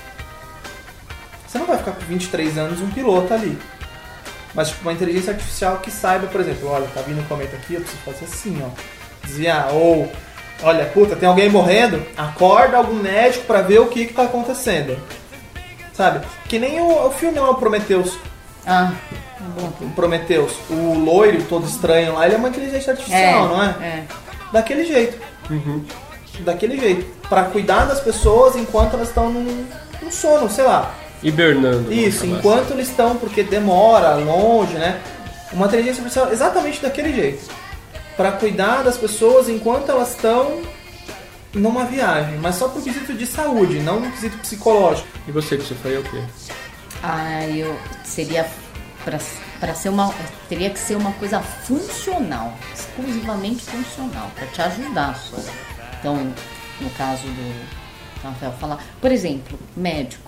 Você não vai ficar por vinte e três anos um piloto ali. Mas tipo, uma inteligência artificial que saiba, por exemplo, olha, tá vindo um cometa aqui, eu preciso fazer assim, ó. Desviar. Ou, olha, puta, tem alguém morrendo, acorda algum médico pra ver o que que tá acontecendo. Sabe? Que nem o, o filme lá, o Prometheus. Ah, bom. O Prometheus. O loiro todo estranho lá, ele é uma inteligência artificial, não é? É. Daquele jeito. Uhum. Daquele jeito. Pra cuidar das pessoas enquanto elas estão num, num sono, sei lá. Hibernando. Isso, vamos chamar enquanto eles estão, porque demora, longe, né? Uma inteligência artificial exatamente daquele jeito. Pra cuidar das pessoas enquanto elas estão numa viagem. Mas só pro quesito de saúde, não no quesito psicológico. assim. E você, que você faria o quê? Ah, eu seria para para ser uma teria que ser uma coisa funcional, exclusivamente funcional, para te ajudar só. Então, no caso do Rafael falar, por exemplo, médico,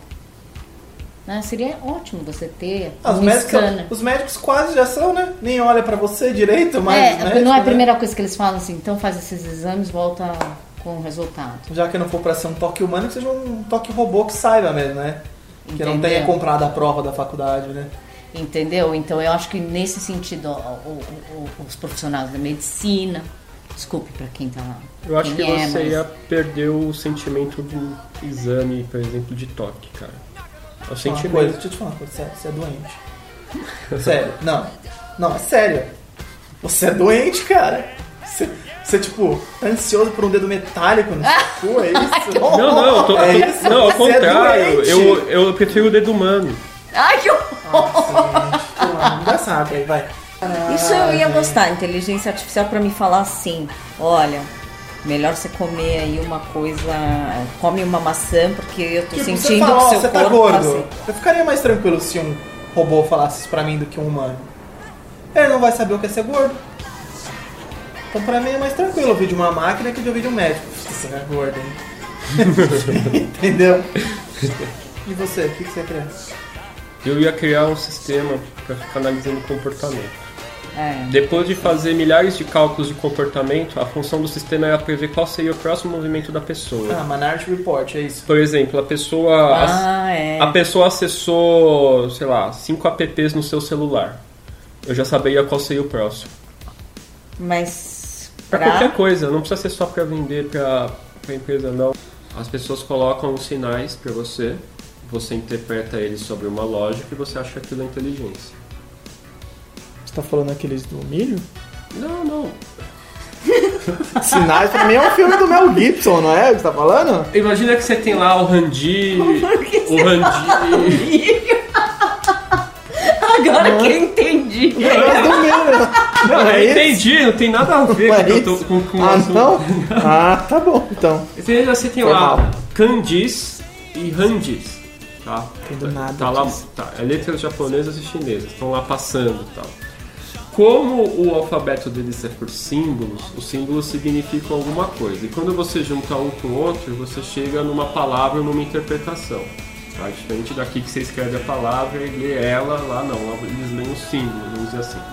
né? Seria ótimo você ter Os um médicos, scanner. os médicos quase já são, né? Nem olha pra você direito, mas É, os médicos, não é a né? primeira coisa que eles falam assim, então faz esses exames, volta com o resultado. Já que não for pra ser um toque humano, que seja um toque robô que saiba mesmo, né? Que não Entendeu? tenha comprado a prova da faculdade, né? Entendeu? Então eu acho que nesse sentido o- o- o- os profissionais da medicina, desculpe para quem tá. Eu acho que quem é, você mas- ia perder o sentimento do exame, por exemplo, de toque, cara. É o Uma sentimento. coisa, deixa eu te falar uma coisa, sério, você é doente. Sério, não. Não, é sério. Você é doente, cara. Você, você tipo, tá ansioso por um dedo metálico no seu cu, é isso? Não, não, eu tô, É eu tô- isso? não, ao Você é contrário. doente. eu, eu prefiro o dedo humano. Ai, que horror! Nossa, gente, pô, não dá saco aí, vai. Isso eu ia gostar, inteligência artificial para me falar assim, olha, melhor você comer aí uma coisa, come uma maçã, porque eu tô Tipo, sentindo você fala, que ó, seu você tá corpo gordo. assim. Eu ficaria mais tranquilo se um robô falasse isso pra mim do que um humano. Ele não vai saber o que é ser gordo. Então pra mim é mais tranquilo ouvir de uma máquina que de ouvir de um médico. Você é gordo, hein? Entendeu? E você, o que que você quer? Eu ia criar um sistema pra ficar analisando o comportamento. É. Depois de fazer milhares de cálculos de comportamento, a função do sistema era prever qual seria o próximo movimento da pessoa. Ah, Minority Report, é isso. Por exemplo, a pessoa, Ah, é. a pessoa acessou, sei lá, cinco apps no seu celular. Eu já saberia qual seria o próximo. Mas Pra pra... qualquer coisa, não precisa ser só pra vender pra, pra empresa, não. As pessoas colocam os sinais pra você, você interpreta eles sobre uma lógica e você acha que aquilo é inteligência. Você tá falando aqueles do milho? Não, não. Sinais pra mim é um filme do Mel Gibson, não é? O que você tá falando? Imagina que você tem lá o Randi, o Randi... Agora que eu entendi. É do milho. Não, Eu é isso? entendi, não tem nada a ver Não com é o que eu tô isso? com, com o Ah, assunto. não? Ah, tá bom, então. Você, você tem Foi lá mal. kanjis e handis, tá? Entendo nada Tá lá, disso. tá, é letras japonesas e chinesas, estão lá passando e tal. Como o alfabeto deles é por símbolos, os símbolos significam alguma coisa. E quando você junta um com o outro, você chega numa palavra, numa interpretação. Tá? Diferente daqui que você escreve a palavra e lê ela, lá não, lá eles leem os símbolos, vamos dizer assim.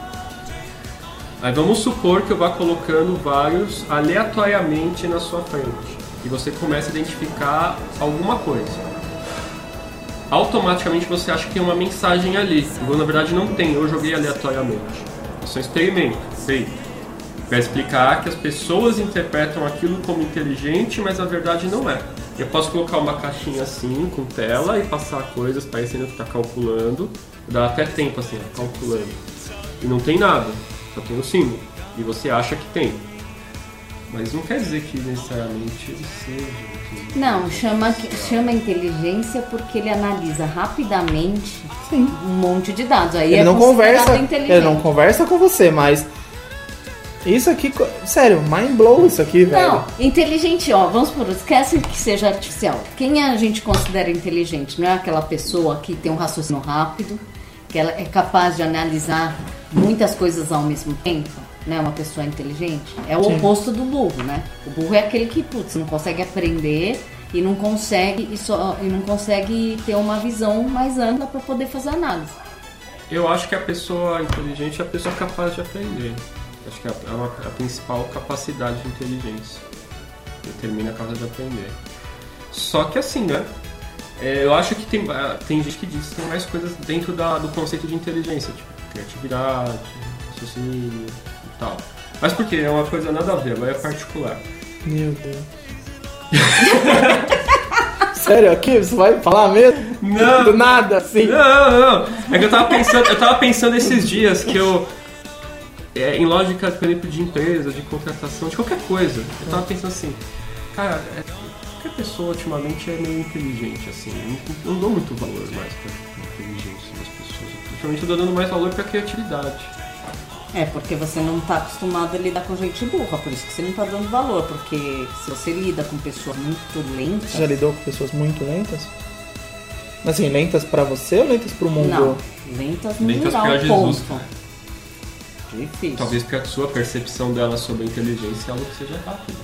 Aí vamos supor que eu vá colocando vários aleatoriamente na sua frente. E você começa a identificar alguma coisa. Automaticamente você acha que tem uma mensagem ali. Igual na verdade não tem, eu joguei aleatoriamente. Isso é um experimento feito para explicar que as pessoas interpretam aquilo como inteligente, mas a verdade não é. Eu posso colocar uma caixinha assim, com tela, e passar coisas parecendo que está calculando. Dá até tempo assim, ó, calculando. E não tem nada, só tem o símbolo. E você acha que tem. Mas não quer dizer que necessariamente ele seja. Não, chama, chama inteligência porque ele analisa rapidamente um monte de dados. Aí Ele é não considerado conversa, inteligente. ele não conversa com você, mas isso aqui, sério, mind blow isso aqui, velho. Não, inteligente, ó, vamos por esquece que seja artificial. Quem a gente considera inteligente? Não é aquela pessoa que tem um raciocínio rápido, que ela é capaz de analisar muitas coisas ao mesmo tempo, né? Uma pessoa inteligente. É o Sim. oposto do burro, né? O burro é aquele que, putz, não consegue aprender e não consegue, e só, e não consegue ter uma visão mais ampla para poder fazer análise. Eu acho que a pessoa inteligente é a pessoa capaz de aprender. Acho que é a, uma, a principal capacidade de inteligência. Determina a capacidade de aprender. Só que assim, né? É, eu acho que tem, tem gente que diz que tem mais coisas dentro da, do conceito de inteligência, tipo criatividade, raciocínio e tal. Mas por quê? É uma coisa nada a ver, agora é particular. Meu Deus. Sério, aqui? Você vai falar mesmo? Não. Do nada, assim. Não, não, não. É que eu tava pensando, eu tava pensando esses dias que eu... É, em lógica, por exemplo, de empresa, de contratação, de qualquer coisa. Eu tava pensando assim, cara, é, qualquer pessoa ultimamente é meio inteligente, assim. Eu não dou muito valor mais pra inteligência das pessoas. Ultimamente eu tô dando mais valor pra criatividade. É, porque você não tá acostumado a lidar com gente burra, por isso que você não tá dando valor, porque se você lida com pessoas muito lentas... Você já lidou com pessoas muito lentas? Mas assim, lentas pra você ou lentas pro mundo? Não, lentas no Lentas geral, pra Jesus, ponto. cara. Difícil. Talvez porque a sua percepção dela sobre a inteligência é algo que seja rápido.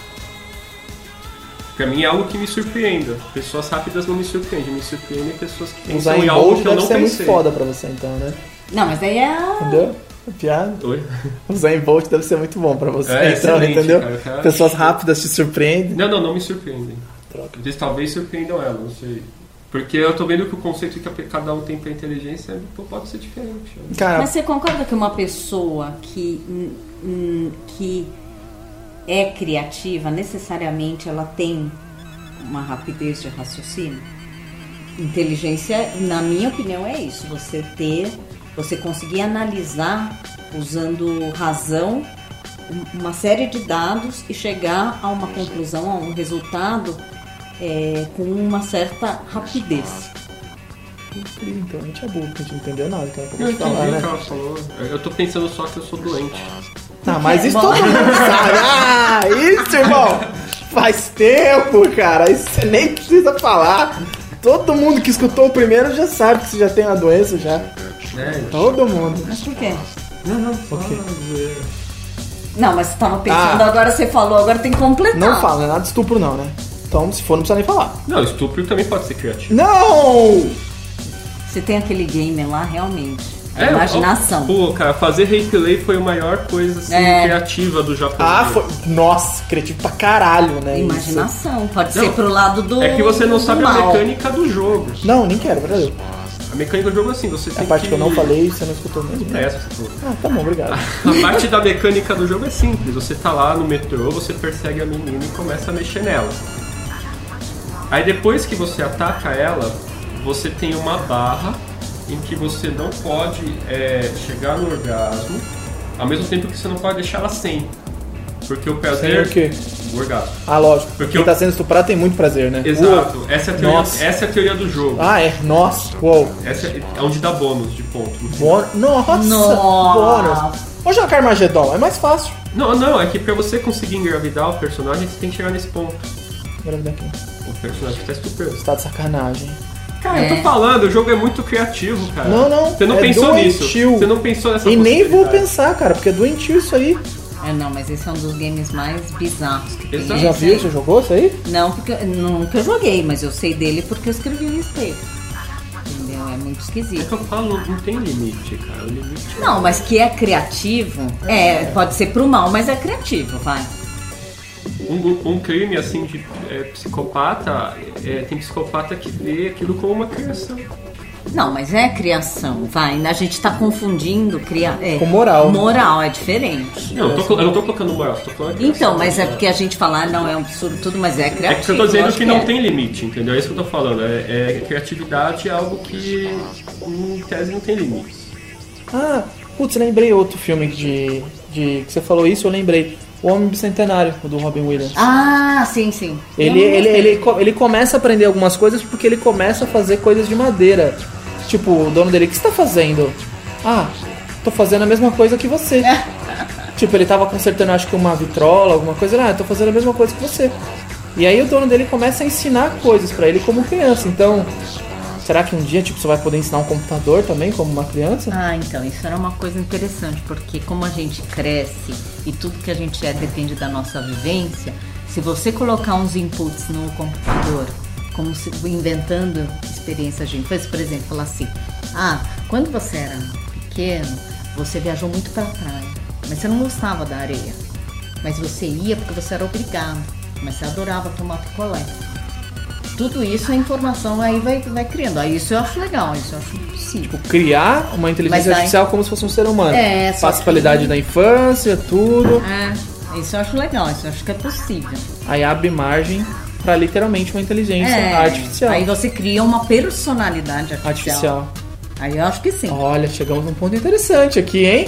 Pra mim é algo que me surpreenda. Pessoas rápidas não me surpreendem, me surpreendem pessoas que pensam Usar em em algo Bolt que eu deve não ser pensei. muito foda pra você então, né? Não, mas aí é... Entendeu? Piada? Oi? Usar em Bolt deve ser muito bom pra você, É, então, excelente, entendeu? cara, cara. Pessoas rápidas te surpreendem. Não, não, não me surpreendem. Troca. Eles talvez surpreendam ela, não sei. Porque eu tô vendo que o conceito que cada um tem pra inteligência pode ser diferente. Cara, Mas você concorda que uma pessoa que, hum, hum, que é criativa, necessariamente ela tem uma rapidez de raciocínio? Inteligência, na minha opinião, é isso. Você ter, você conseguir analisar, usando razão, uma série de dados e chegar a uma conclusão, a um resultado é, com uma certa rapidez. então a gente é burro, a gente não entendeu nada que ela Eu acabou de entendi falar, o né? que ela falou. Eu tô pensando só que eu sou doente. Tá, mas isso Bom. todo mundo sabe. Ah, isso, irmão! Faz tempo, cara. Isso você nem precisa falar. Todo mundo que escutou o primeiro já sabe que você já tem a doença já. É, Todo mundo. Mas por quê? não, não, Ok. Não, mas você tava pensando, Ah. agora você falou, agora tem que completar. Não fala, não é nada de estupro não, né? Então, se for, não precisa nem falar. Não, estupro também pode ser criativo. Não! Você tem aquele gamer lá, realmente. É imaginação. Pô, cara, fazer replay foi a maior coisa assim, É. criativa do japonês. Ah, foi. Nossa, criativo pra caralho, né? Imaginação. Pode Não, ser pro lado do. É que você não sabe do a mal. mecânica do jogo. Isso. Não, nem quero, verdade. A mecânica do jogo é assim, você A tem parte que... que eu não falei, você não escutou mesmo. É essa que você falou. Ah, tá bom, obrigado. A parte da mecânica do jogo é simples. Você tá lá no metrô, você persegue a menina e começa a mexer nela. Aí depois que você ataca ela, você tem uma barra em que você não pode é, chegar no orgasmo, ao mesmo tempo que você não pode deixar ela sem. Porque o prazer... Sem o quê? O orgasmo. Ah, lógico. Porque Quem eu- tá sendo estuprado tem muito prazer, né? Exato. Uou. Essa é, a teoria, Nossa. essa é a teoria do jogo. Ah, é? Nossa, uou. Essa é, é onde dá bônus de ponto. Bônus. Nossa, Nossa. bônus. Vamos jogar Carmageddon, é mais fácil. Não, não, é que pra você conseguir engravidar o personagem, você tem que chegar nesse ponto. Engravidar aqui. O personagem que tá estuprando. Você tá de sacanagem. Cara, É. eu tô falando, o jogo é muito criativo, cara. Não, não, Você não é pensou nisso. doentio. Você não pensou nessa E nem vou possibilidade. pensar, cara, porque é doentio isso aí. É, não, mas esse é um dos games mais bizarros que tem. Exato. Já Esse viu? aí- Você jogou isso aí? Não, porque nunca eu joguei, mas eu sei dele porque eu escrevi a respeito. Entendeu? É muito É esquisito. que eu falo, não tem limite, cara. O limite é... Não, mas que é criativo, é, pode ser pro mal, mas é criativo, vai. Um, um crime, assim, de é, psicopata, é, tem psicopata que vê aquilo como uma criação. Não, mas é criação, vai. A gente tá confundindo cria... é, Com moral. Moral é diferente. Não, eu, tô, eu não tô colocando moral, tô falando criação. Então, mas é porque a gente fala, ah, não, é um absurdo tudo, mas é É criativo. que eu tô dizendo lógico que não é. tem limite, entendeu? É isso que eu tô falando. É, é criatividade é algo que, em tese, não tem limites. Ah, putz, lembrei outro filme de, de que você falou isso, eu lembrei. O Homem Bicentenário, o do Robin Williams. Ah, sim, sim. Ele, Eu não ele, gostei. ele, co- ele começa a aprender algumas coisas porque ele começa a fazer coisas de madeira. Tipo, o dono dele, o que você tá fazendo? Ah, tô fazendo a mesma coisa que você. Tipo, ele tava consertando, acho que uma vitrola, alguma coisa. Ah, tô fazendo a mesma coisa que você. E aí o dono dele começa a ensinar coisas pra ele como criança. Então, será que um dia, tipo, você vai poder ensinar um computador também como uma criança? Ah, então, isso era uma coisa interessante, porque como a gente cresce e tudo que a gente é depende da nossa vivência, se você colocar uns inputs no computador, como se inventando experiências de infância, por exemplo, falar assim, ah, quando você era pequeno, você viajou muito pra praia, mas você não gostava da areia, mas você ia porque você era obrigado, mas você adorava tomar picolé. Tudo isso é informação, aí vai, vai criando. Aí isso eu acho legal, isso eu acho possível. Criar uma inteligência Mas vai- artificial como se fosse um ser humano. É, só Participalidade que- da infância, tudo. É, isso eu acho legal, isso eu acho que é possível. Aí abre margem pra literalmente uma inteligência É, artificial. Aí você cria uma personalidade artificial. Artificial. Aí eu acho que sim. Olha, chegamos num ponto interessante aqui, hein?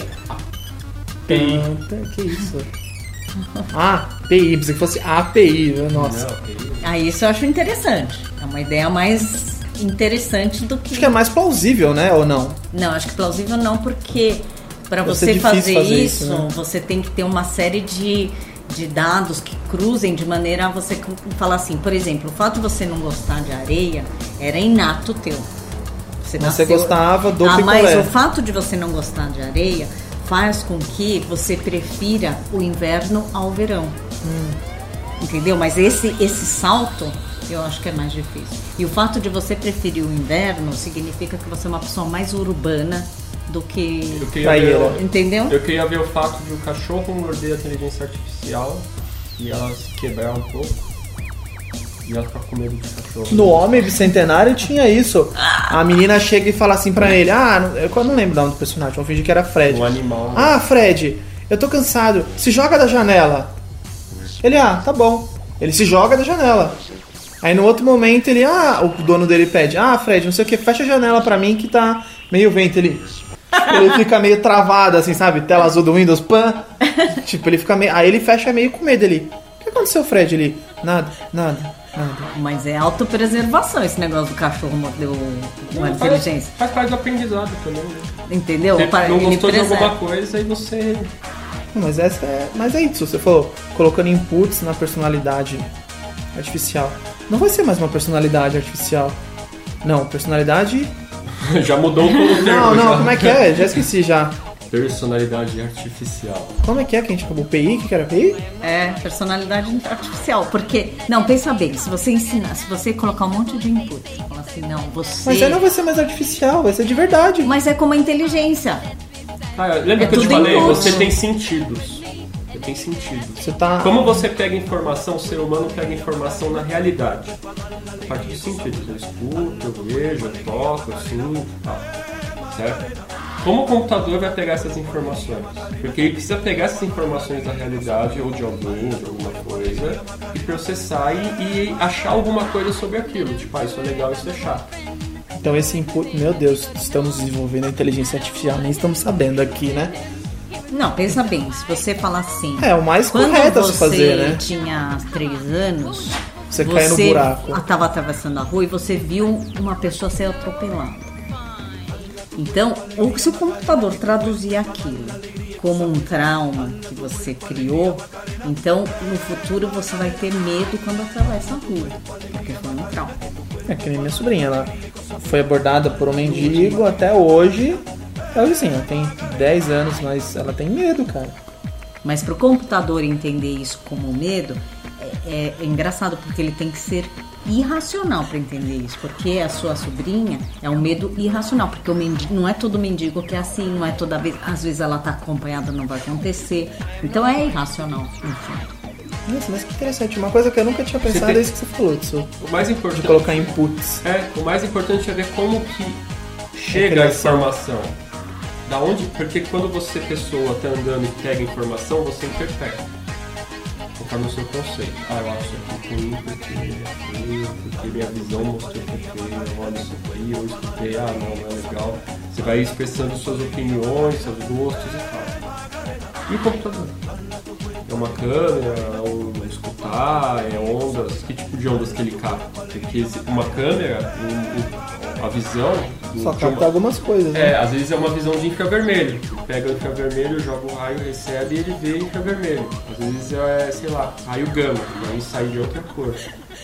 P I. Tanta- Que isso? Ah, P I, pensei que fosse A P I, né? Nossa. Não, P I. Aí isso eu acho interessante. É uma ideia mais interessante do que... Acho que é mais plausível, né? Ou não? Não, acho que plausível não, porque para Deve você ser difícil fazer, fazer isso, isso, né? você tem que ter uma série de, de dados que cruzem de maneira a você falar assim, por exemplo, o fato de você não gostar de areia era inato teu. Você, Você gostava do ah, picolé. mas o fato de você não gostar de areia faz com que você prefira o inverno ao verão. Entendeu? Mas esse, esse salto eu acho que é mais difícil. E o fato de você preferir o inverno significa que você é uma pessoa mais urbana do que... Eu queria, ver, Praieira. o- Entendeu? eu queria ver o fato de o cachorro morder a inteligência artificial e ela se quebrar um pouco e ela ficar com medo de cachorro. No Homem Bicentenário tinha isso. A menina chega e fala assim pra ele: ah, não- eu não lembro o nome do personagem, vou fingir que era Fred. Um animal. Ah, Fred, eu tô cansado. Se joga da janela. Ele, ah, tá bom. Ele se joga da janela. Aí no outro momento ele, ah, o dono dele pede: ah, Fred, não sei o que, fecha a janela pra mim que tá meio vento. Ele, ele fica meio travado, assim, sabe? Tela azul do Windows, pan. Tipo, ele fica meio. Aí ele fecha meio com medo ali. O que aconteceu, Fred? Ele, nada, nada, nada. Mas é autopreservação esse negócio do cachorro morder o- uma Não, faz, inteligência. faz parte do aprendizado também, né? Entendeu? Você Para- não ele gostou de preserva. alguma coisa e você... Não, Mas, essa é, mas é isso, você falou, colocando inputs na personalidade artificial. Não vai ser mais uma personalidade artificial. Não, personalidade. já mudou um pouco o termo. Não, não, já. como é que é? Já esqueci já. Personalidade artificial. Como é que é que a gente acabou? P I? O que que era P I? É, personalidade artificial. Porque, não, pensa bem, se você ensinar, se você colocar um monte de input, falar assim, não, você... Mas aí não vai ser mais artificial, vai ser de verdade. Mas é como a inteligência. Ah, lembra É que eu te tudo falei? input. Você tem sentidos. Você tem sentidos. Você tá... Como você pega informação, o ser humano pega informação na realidade. A partir dos sentidos. Eu escuto, eu vejo, eu toco, eu sinto, tal. Certo? Como o computador vai pegar essas informações? Porque ele precisa pegar essas informações da realidade ou de alguém, de alguma coisa, e processar e, e achar alguma coisa sobre aquilo. Tipo, ah, isso é legal, isso é chato. Então esse input... Meu Deus, estamos desenvolvendo a inteligência artificial, nem estamos sabendo aqui, né? Não, pensa bem, se você falar assim... É, o mais quando correto a se você fazer, né? tinha três anos... Você cai no buraco. Você estava atravessando a rua e você viu uma pessoa ser atropelada. Então, ou se o computador traduzir aquilo como um trauma que você criou, então no futuro você vai ter medo quando atravessa a rua, porque foi um trauma. É que nem minha sobrinha, ela foi abordada por um mendigo até hoje. Ela assim, ela tem dez anos, mas ela tem medo, cara. Mas para o computador entender isso como medo, é, é, é engraçado porque ele tem que ser irracional para entender isso, porque a sua sobrinha é um medo irracional, porque o mendigo, não é todo mendigo que é assim, não é toda vez, às vezes ela tá acompanhada, não vai acontecer, então é irracional, enfim. Nossa, mas que interessante, uma coisa que eu nunca tinha pensado tem... é isso que você falou, disso, O mais de importante... colocar inputs. É, o mais importante é ver como que chega a informação. Da onde? Porque quando você, pessoa, tá andando e pega informação, você interpreta. Conforme o seu conceito. Ah, eu acho aqui ruim porque é feio, porque minha visão mostrou que é feio, eu olho isso aqui, eu escutei, ah, não, não é legal. Você vai expressando suas opiniões, seus gostos e tal. E o computador? É uma câmera, é um escutar, é ondas, que tipo de ondas que ele capta? Porque uma câmera, um, um, a visão... Só capta algumas coisas, né? É, às vezes é uma visão de infravermelho. Ele pega o infravermelho, joga o raio, recebe e ele vê infravermelho. Às vezes é, sei lá, raio gama, e aí sai de outra cor.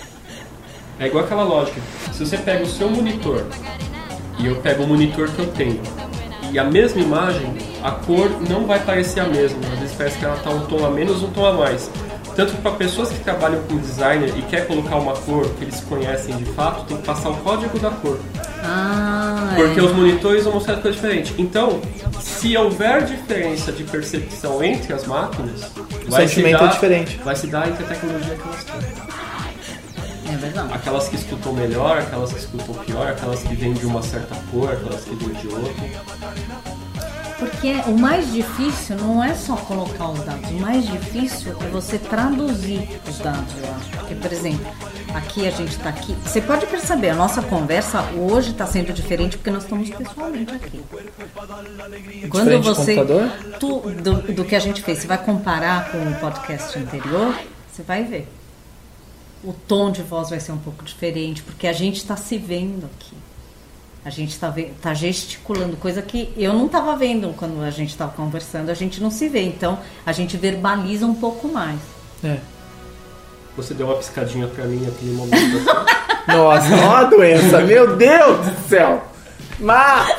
É igual aquela lógica. Se você pega o seu monitor e eu pego o monitor que eu tenho, e a mesma imagem, a cor não vai parecer a mesma. Às vezes parece que ela está um tom a menos, um tom a mais. Tanto que para pessoas que trabalham com designer e quer colocar uma cor que eles conhecem de fato, tem que passar o código da cor. Ah, Porque é. os monitores vão mostrar coisa diferente. Então, se houver diferença de percepção entre as máquinas, O vai se, sentimento dar, é diferente. vai se dar entre a tecnologia que elas têm. É verdade. Aquelas que escutam melhor, aquelas que escutam pior, aquelas que vêm de uma certa cor, aquelas que vêm de outra. Porque o mais difícil não é só colocar os dados, o mais difícil é você traduzir os dados, eu acho. Porque, por exemplo, aqui a gente está aqui, você pode perceber, a nossa conversa hoje está sendo diferente porque nós estamos pessoalmente aqui. Quando Diferente do você, computador? tu, do, do que a gente fez, você vai comparar com o podcast anterior, você vai ver. O tom de voz vai ser um pouco diferente, porque a gente está se vendo aqui. A gente está tá gesticulando, coisa que eu não estava vendo quando a gente estava conversando, a gente não se vê, então a gente verbaliza um pouco mais. É. Você deu uma piscadinha pra mim naquele momento. Assim. Nossa, olha a doença, meu Deus do céu! Maria!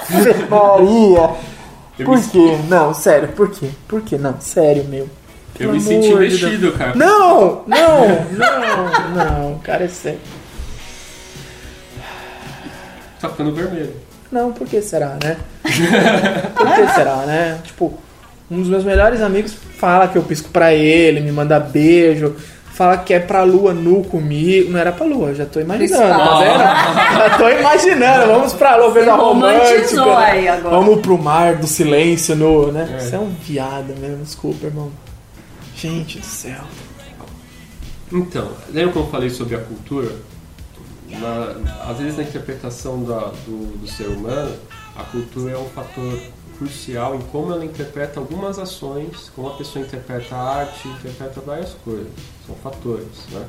Por quê? Não, sério, por quê? Por quê? Não, sério, meu. Eu Pelo me senti amor de mexido, Deus. cara. Não, não, não, não, cara, é sério. Tá ficando vermelho. Não, por que será, né? Por que será, né? Tipo, um dos meus melhores amigos fala que eu pisco pra ele, me manda beijo, fala que é pra lua nu comigo. Não era pra lua, já tô imaginando, tá vendo? Já tô imaginando, vamos pra lua, coisa romântica. romantizou aí agora. Vamos pro mar do silêncio nu, né? É. Você é um viado mesmo, desculpa, irmão. Gente do céu. Então, lembra como eu falei sobre a cultura? Na, às vezes na interpretação da, do, do ser humano, a cultura é um fator crucial em como ela interpreta algumas ações, como a pessoa interpreta a arte, interpreta várias coisas, são fatores, né?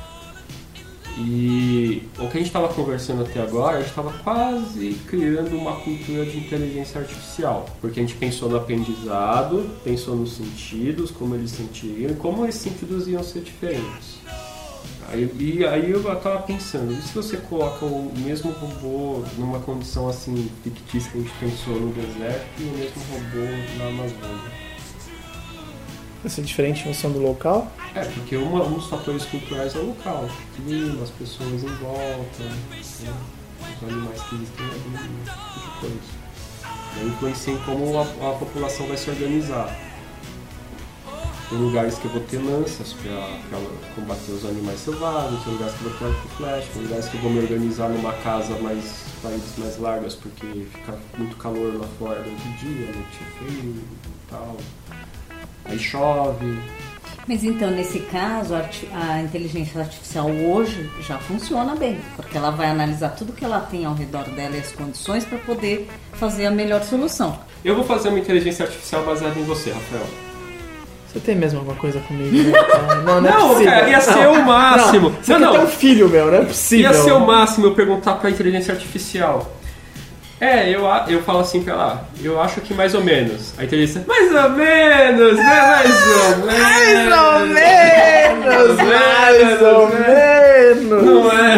E o que a gente estava conversando até agora, a gente estava quase criando uma cultura de inteligência artificial, porque a gente pensou no aprendizado, pensou nos sentidos, como eles sentiriam e como esses sentidos iam ser diferentes. Aí, e aí eu tava pensando, e se você coloca o mesmo robô numa condição assim fictícia que a gente pensou no deserto e o mesmo robô na Amazônia? Vai ser diferente em função do local? É, porque uma, um dos fatores culturais é o local, o clima, as pessoas em volta, né? Os animais que existem ali, esse tipo de coisa. E influencia em como a, a população vai se organizar. Tem lugares que eu vou ter lanças para combater os animais selvagens, tem lugares que eu vou ter arco e flecha, tem lugares que eu vou me organizar numa casa mais paredes mais largas porque fica muito calor lá fora durante o dia, noite frio e tal. Aí chove. Mas então, nesse caso, a, a inteligência artificial hoje já funciona bem, porque ela vai analisar tudo que ela tem ao redor dela e as condições para poder fazer a melhor solução. Eu vou fazer uma inteligência artificial baseada em você, Rafael. Você tem mesmo alguma coisa comigo, né? Não, não, é não possível. Cara, ia ser o máximo. Não, você não, quer não. ter um filho meu, não é possível. Ia ser o máximo eu perguntar pra inteligência artificial. É, eu, eu falo assim pra ela, eu acho que mais ou menos. A inteligência, mais ou menos, né? Mais ou menos. Mais ou menos, mais ou menos. Não é?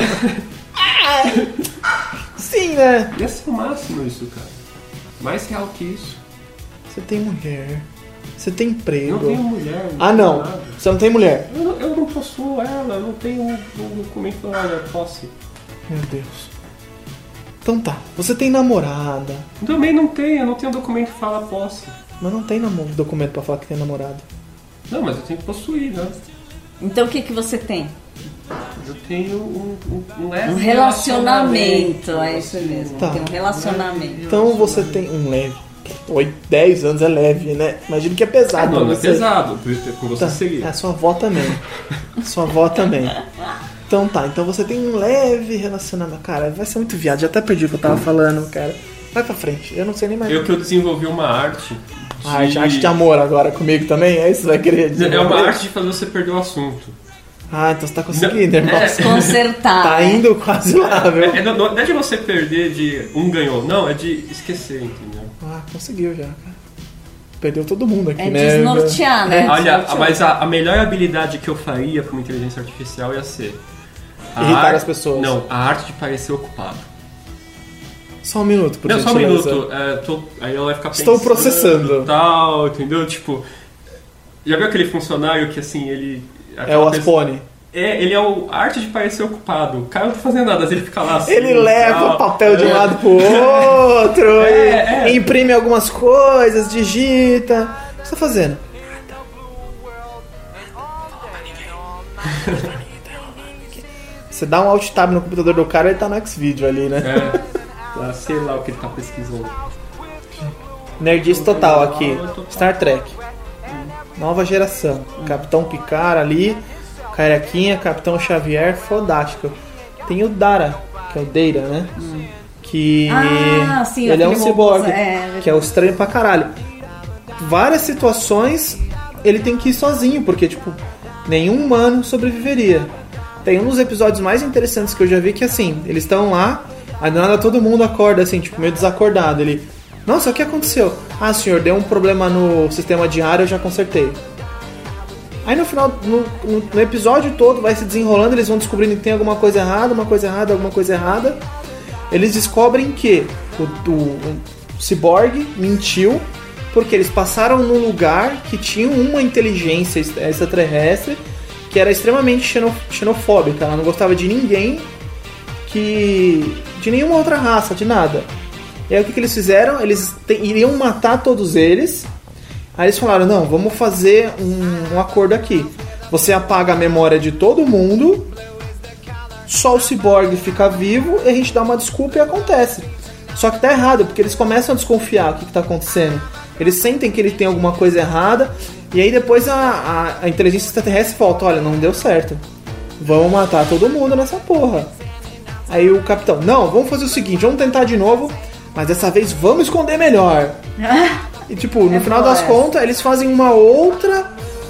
Sim, né? Ia ser o máximo isso, cara. Mais real que isso. Você tem mulher. Você tem emprego. Eu não tenho mulher. Não ah, não. nada. Você não tem mulher. Eu não, eu não possuo ela, eu não tenho um, um documento, olha, posse. Meu Deus. Então tá. Você tem namorada. Também não tenho, eu não tenho documento que fala posse. Mas não tem namo- documento pra falar que tem namorada. Não, mas eu tenho que possuir, né? Então o que, que você tem? Eu tenho um, um, um leve Um relacionamento, é isso assim, mesmo. Tá. Tem um relacionamento. Então você tem um leve. oito, dez anos é leve, né? Imagino que é pesado. Ah, não, pra não é você. pesado, com você Tá. seria. É, sua avó também. Sua avó também. Então tá, então você tem um leve relacionamento. Cara, vai ser muito viado, já até perdi o que eu tava falando, cara. Vai pra frente, eu não sei nem mais. Eu que eu desenvolvi uma arte. De... Ah, arte, arte de amor agora comigo também? É isso que você vai querer dizer? É uma arte de fazer você perder o assunto. Ah, então você tá conseguindo, irmão. É. Consertar. Tá né? indo quase lá, viu? É, é, não, não é de você perder de um ganhou, não, é de esquecer, entendeu? Ah, conseguiu já, cara. Perdeu todo mundo aqui, É né? desnortear, né? Olha, Desnortear. mas a, a melhor habilidade que eu faria com uma inteligência artificial ia ser... a Irritar arte- as pessoas. Não, a arte de parecer ocupado. Só um minuto, por Não, só um gentileza. minuto. É, tô, aí ela vai ficar pensando... Estou processando. E tal, entendeu? Tipo... Já viu aquele funcionário que, assim, ele... É aquela o pessoa- Aspone. É, ele é o a arte de parecer ocupado. O cara não tá fazendo nada, ele fica lá assim... Ele e leva tal. o papel de um É. lado pro outro, É, e é. imprime algumas coisas, digita. O que você tá fazendo? Você dá um alt tab no computador do cara e ele tá no Xvideo ali, né? É, lá, sei lá o que ele tá pesquisando. Nerdice total aqui. Star Trek. Nova geração. Capitão Picard ali. Carequinha, Capitão Xavier, fodástico. Tem o Dara, que é o Deira, né? Que Ah, sim, ele é um aquele ciborgue, robô, é. que é o estranho pra caralho. Várias situações ele tem que ir sozinho, porque tipo, nenhum humano sobreviveria. Tem um dos episódios mais interessantes que eu já vi que assim, eles estão lá, aí do nada todo mundo acorda assim, tipo, meio desacordado. Ele, nossa, o que aconteceu? Ah, senhor, deu um problema no sistema de ar, eu já consertei. Aí no final, no, no, no episódio todo, vai se desenrolando, eles vão descobrindo que tem alguma coisa errada, uma coisa errada, alguma coisa errada. Eles descobrem que o, o, o ciborgue mentiu, porque eles passaram num lugar que tinha uma inteligência extraterrestre que era extremamente xeno, xenofóbica. Ela não gostava de ninguém, que de nenhuma outra raça, de nada. E aí o que, que eles fizeram? Eles te, iriam matar todos eles. Aí eles falaram, não, vamos fazer um, um acordo aqui. Você apaga a memória de todo mundo, só o ciborgue fica vivo e a gente dá uma desculpa e acontece. Só que tá errado, porque eles começam a desconfiar o que, que tá acontecendo. Eles sentem que ele tem alguma coisa errada, e aí depois a, a, a inteligência extraterrestre volta, olha, não deu certo. Vamos matar todo mundo nessa porra. Aí o capitão, não, vamos fazer o seguinte, vamos tentar de novo, mas dessa vez vamos esconder melhor. E tipo, no É final boa das essa. contas, eles fazem uma outra.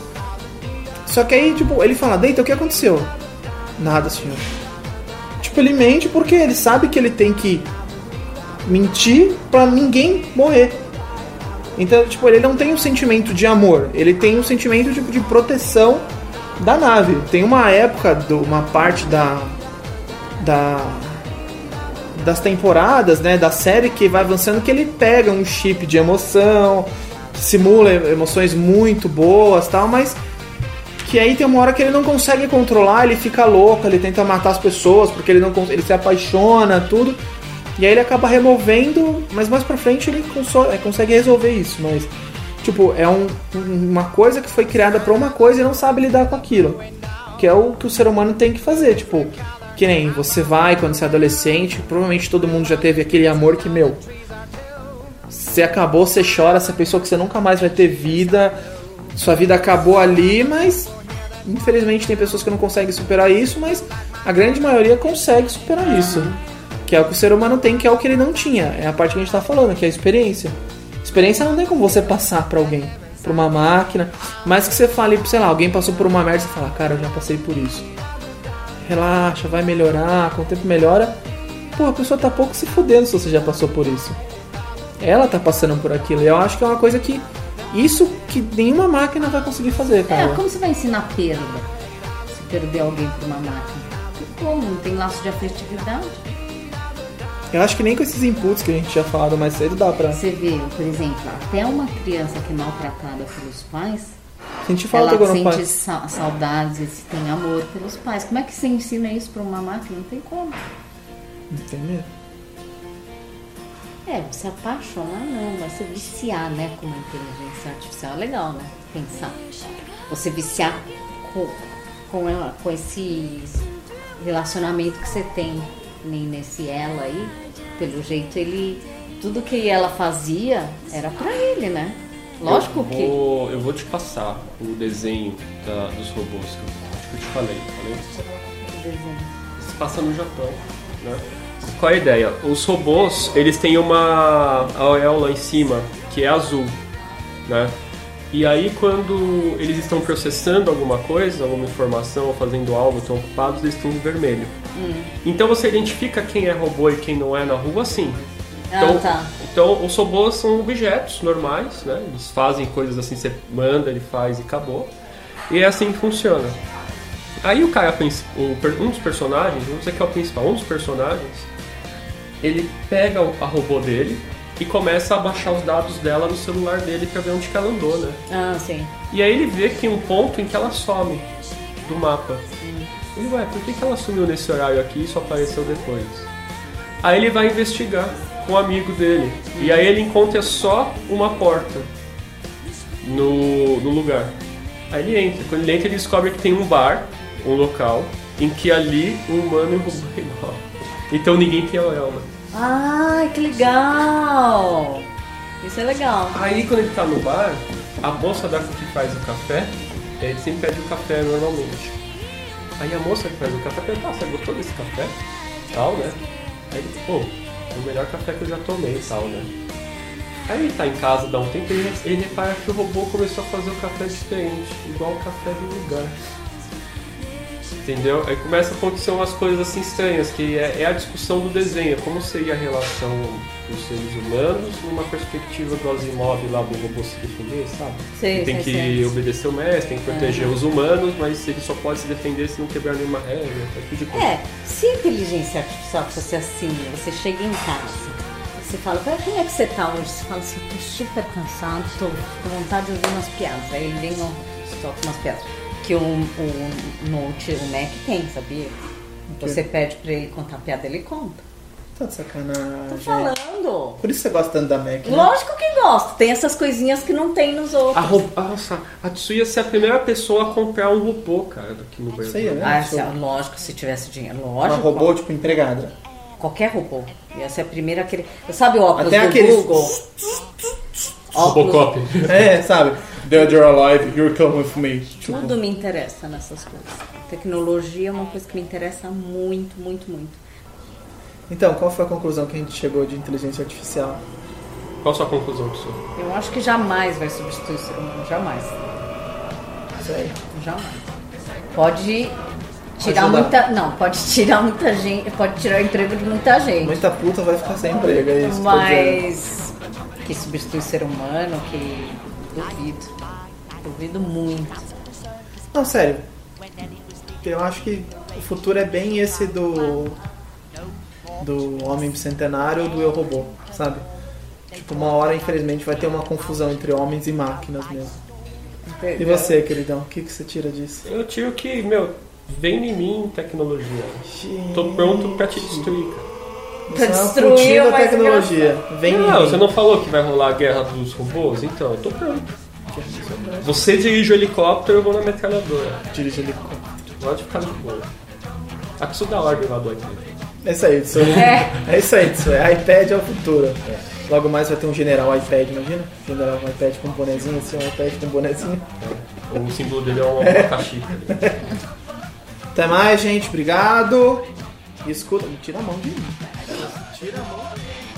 Só que aí, tipo, ele fala, Deita, o que aconteceu? Nada, senhor. Tipo, ele mente porque ele sabe que ele tem que mentir pra ninguém morrer. Então, tipo, ele não tem um sentimento de amor, ele tem um sentimento tipo, de proteção da nave. Tem uma época, do, uma parte da, da das temporadas, né, da série que vai avançando, que ele pega um chip de emoção, simula emoções muito boas, tal, mas que aí tem uma hora que ele não consegue controlar, ele fica louco, ele tenta matar as pessoas porque ele não ele se apaixona, tudo. E aí ele acaba removendo, mas mais pra frente ele consegue resolver isso, mas tipo, é um, uma coisa que foi criada pra uma coisa e não sabe lidar com aquilo. Que é o que o ser humano tem que fazer, tipo, que nem você vai quando você é adolescente, provavelmente todo mundo já teve aquele amor que, meu, você acabou, você chora, você pensou que você nunca mais vai ter vida, sua vida acabou ali, mas infelizmente tem pessoas que não conseguem superar isso, mas a grande maioria consegue superar isso. Que é o que o ser humano tem, que é o que ele não tinha. É a parte que a gente tá falando, que é a experiência. Experiência não tem como você passar pra alguém, pra uma máquina, mas que você fale, sei lá, alguém passou por uma merda e você fala, cara, eu já passei por isso. Relaxa, vai melhorar, com o tempo melhora. Pô, a pessoa tá pouco se fudendo se você já passou por isso. Ela tá passando por aquilo. E eu acho que é uma coisa que... Isso que nenhuma máquina vai conseguir fazer, cara. É, como você vai ensinar perda? Se perder alguém por uma máquina? Como? Não tem laço de afetividade? Eu acho que nem com esses inputs que a gente tinha falado mais cedo dá pra... Você vê, por exemplo, até uma criança que é maltratada pelos pais... Sente falta ela quando sente pai... sa- saudades e se tem amor pelos pais. Como é que você ensina isso pra uma máquina? Não tem como. Não tem mesmo. É, se apaixonar não, mas se viciar, né, com uma inteligência artificial é legal, né? Pensar. Você viciar com, com, ela, com esse relacionamento que você tem nem nesse ela aí, pelo jeito ele... Tudo que ela fazia era pra ele, né? Lógico eu que... Vou, eu vou te passar o desenho da, dos robôs que eu, acho que eu te falei. falei Se passa no Japão, né? Qual é a ideia? Os robôs, eles têm uma auréola em cima, que é azul, né? E aí quando eles estão processando alguma coisa, alguma informação, ou fazendo algo, estão ocupados, eles estão em vermelho. Hum. Então você identifica quem é robô e quem não é na rua, assim. Então, ah, tá. então os robôs são objetos normais, né? Eles fazem coisas assim, você manda, ele faz e acabou. E é assim que funciona. Aí o cara, um dos personagens, vamos dizer que é o principal, um dos personagens, ele pega a robô dele e começa a baixar os dados dela no celular dele pra ver onde que ela andou, né? Ah, sim. E aí ele vê que tem um ponto em que ela some do mapa. Hum. Ele vai, por que que ela sumiu nesse horário aqui e só apareceu depois? Aí ele vai investigar com um amigo dele. Hum. E aí ele encontra só uma porta no, no lugar. Aí ele entra. Quando ele entra, ele descobre que tem um bar, um local, em que ali um humano e um robô é igual. Então ninguém tem auréola. Ai, que legal! Isso é legal. Aí quando ele tá no bar, a moça da que faz o café, ele sempre pede o café normalmente. Aí a moça que faz o café pergunta, ah, você gostou desse café? Tal, né? Aí ele, pô, é o melhor café que eu já tomei e tal, né? Aí ele tá em casa, dá um tempo e ele, ele repara que o robô começou a fazer o café diferente, igual o café do lugar. Entendeu? Aí começa a acontecer umas coisas assim estranhas, que é, é a discussão do desenho, como seria a relação dos seres humanos numa perspectiva do Asimov lá do robô se defender, sabe? Sim, tem sim, que sim. obedecer o mestre, tem que proteger uhum. os humanos, mas ele só pode se defender se não quebrar nenhuma regra, tipo de coisa. É, se a inteligência artificial fosse assim, você chega em casa, você fala, como é que você tá hoje? Você fala assim, tô super cansado, tô com vontade de ouvir umas piadas. Aí ele vem e toca umas piadas. Que o, o Note, o Mac tem, sabia? Você pede pra ele contar a piada, ele conta. Tá de sacanagem. Tô falando. Por isso você gosta tanto da Mac, né? Lógico que gosto. Tem essas coisinhas que não tem nos outros. A ro... Nossa, a Tsu ia ser a primeira pessoa a comprar um robô, cara, aqui no Brasil. Sei, né? Ah, se, lógico, se tivesse dinheiro. Lógico. Um robô, tipo, empregada. Qualquer robô. Ia ser a primeira a querer... Sabe o óculos Até do aqueles... Google? Robocop. É, sabe? Dead or alive, you're coming with me. Tipo... Tudo me interessa nessas coisas. Tecnologia é uma coisa que me interessa muito, muito, muito. Então, qual foi a conclusão que a gente chegou de inteligência artificial? Qual a sua conclusão, pessoal? Eu acho que jamais vai substituir o ser humano. Jamais. Sério? Jamais. Pode tirar Ajudar. muita... Não, pode tirar muita gente... Pode tirar o emprego de muita gente. Muita puta vai ficar sem emprego, é isso. Mas... Que substitui o ser humano, que... Duvido. Duvido muito. Não, sério. eu acho que o futuro é bem esse do do Homem Bicentenário ou do Eu Robô, sabe? Tipo, uma hora, infelizmente, vai ter uma confusão entre homens e máquinas mesmo. E você, queridão, o que, que você tira disso? Eu tiro que, meu, vem em mim tecnologia. Gente. Tô pronto pra te destruir, cara. Você é uma destruir putinha da mais tecnologia. Vem em Não, mim. você não falou que vai rolar a guerra dos robôs? Então, eu tô pronto. Você dirige o helicóptero, eu vou na metralhadora. Dirige helicóptero. Pode ficar de boa. Aqui da ordem lá do iPad. É isso aí, isso é. é isso aí, isso é. iPad é o futuro. Logo mais vai ter um general iPad, imagina? General um iPad com um bonezinho, assim, um iPad com um bonezinho. O símbolo dele é um abacaxi. Até mais, gente. Obrigado. E escuta, tira a mão de mim. Tira a mão.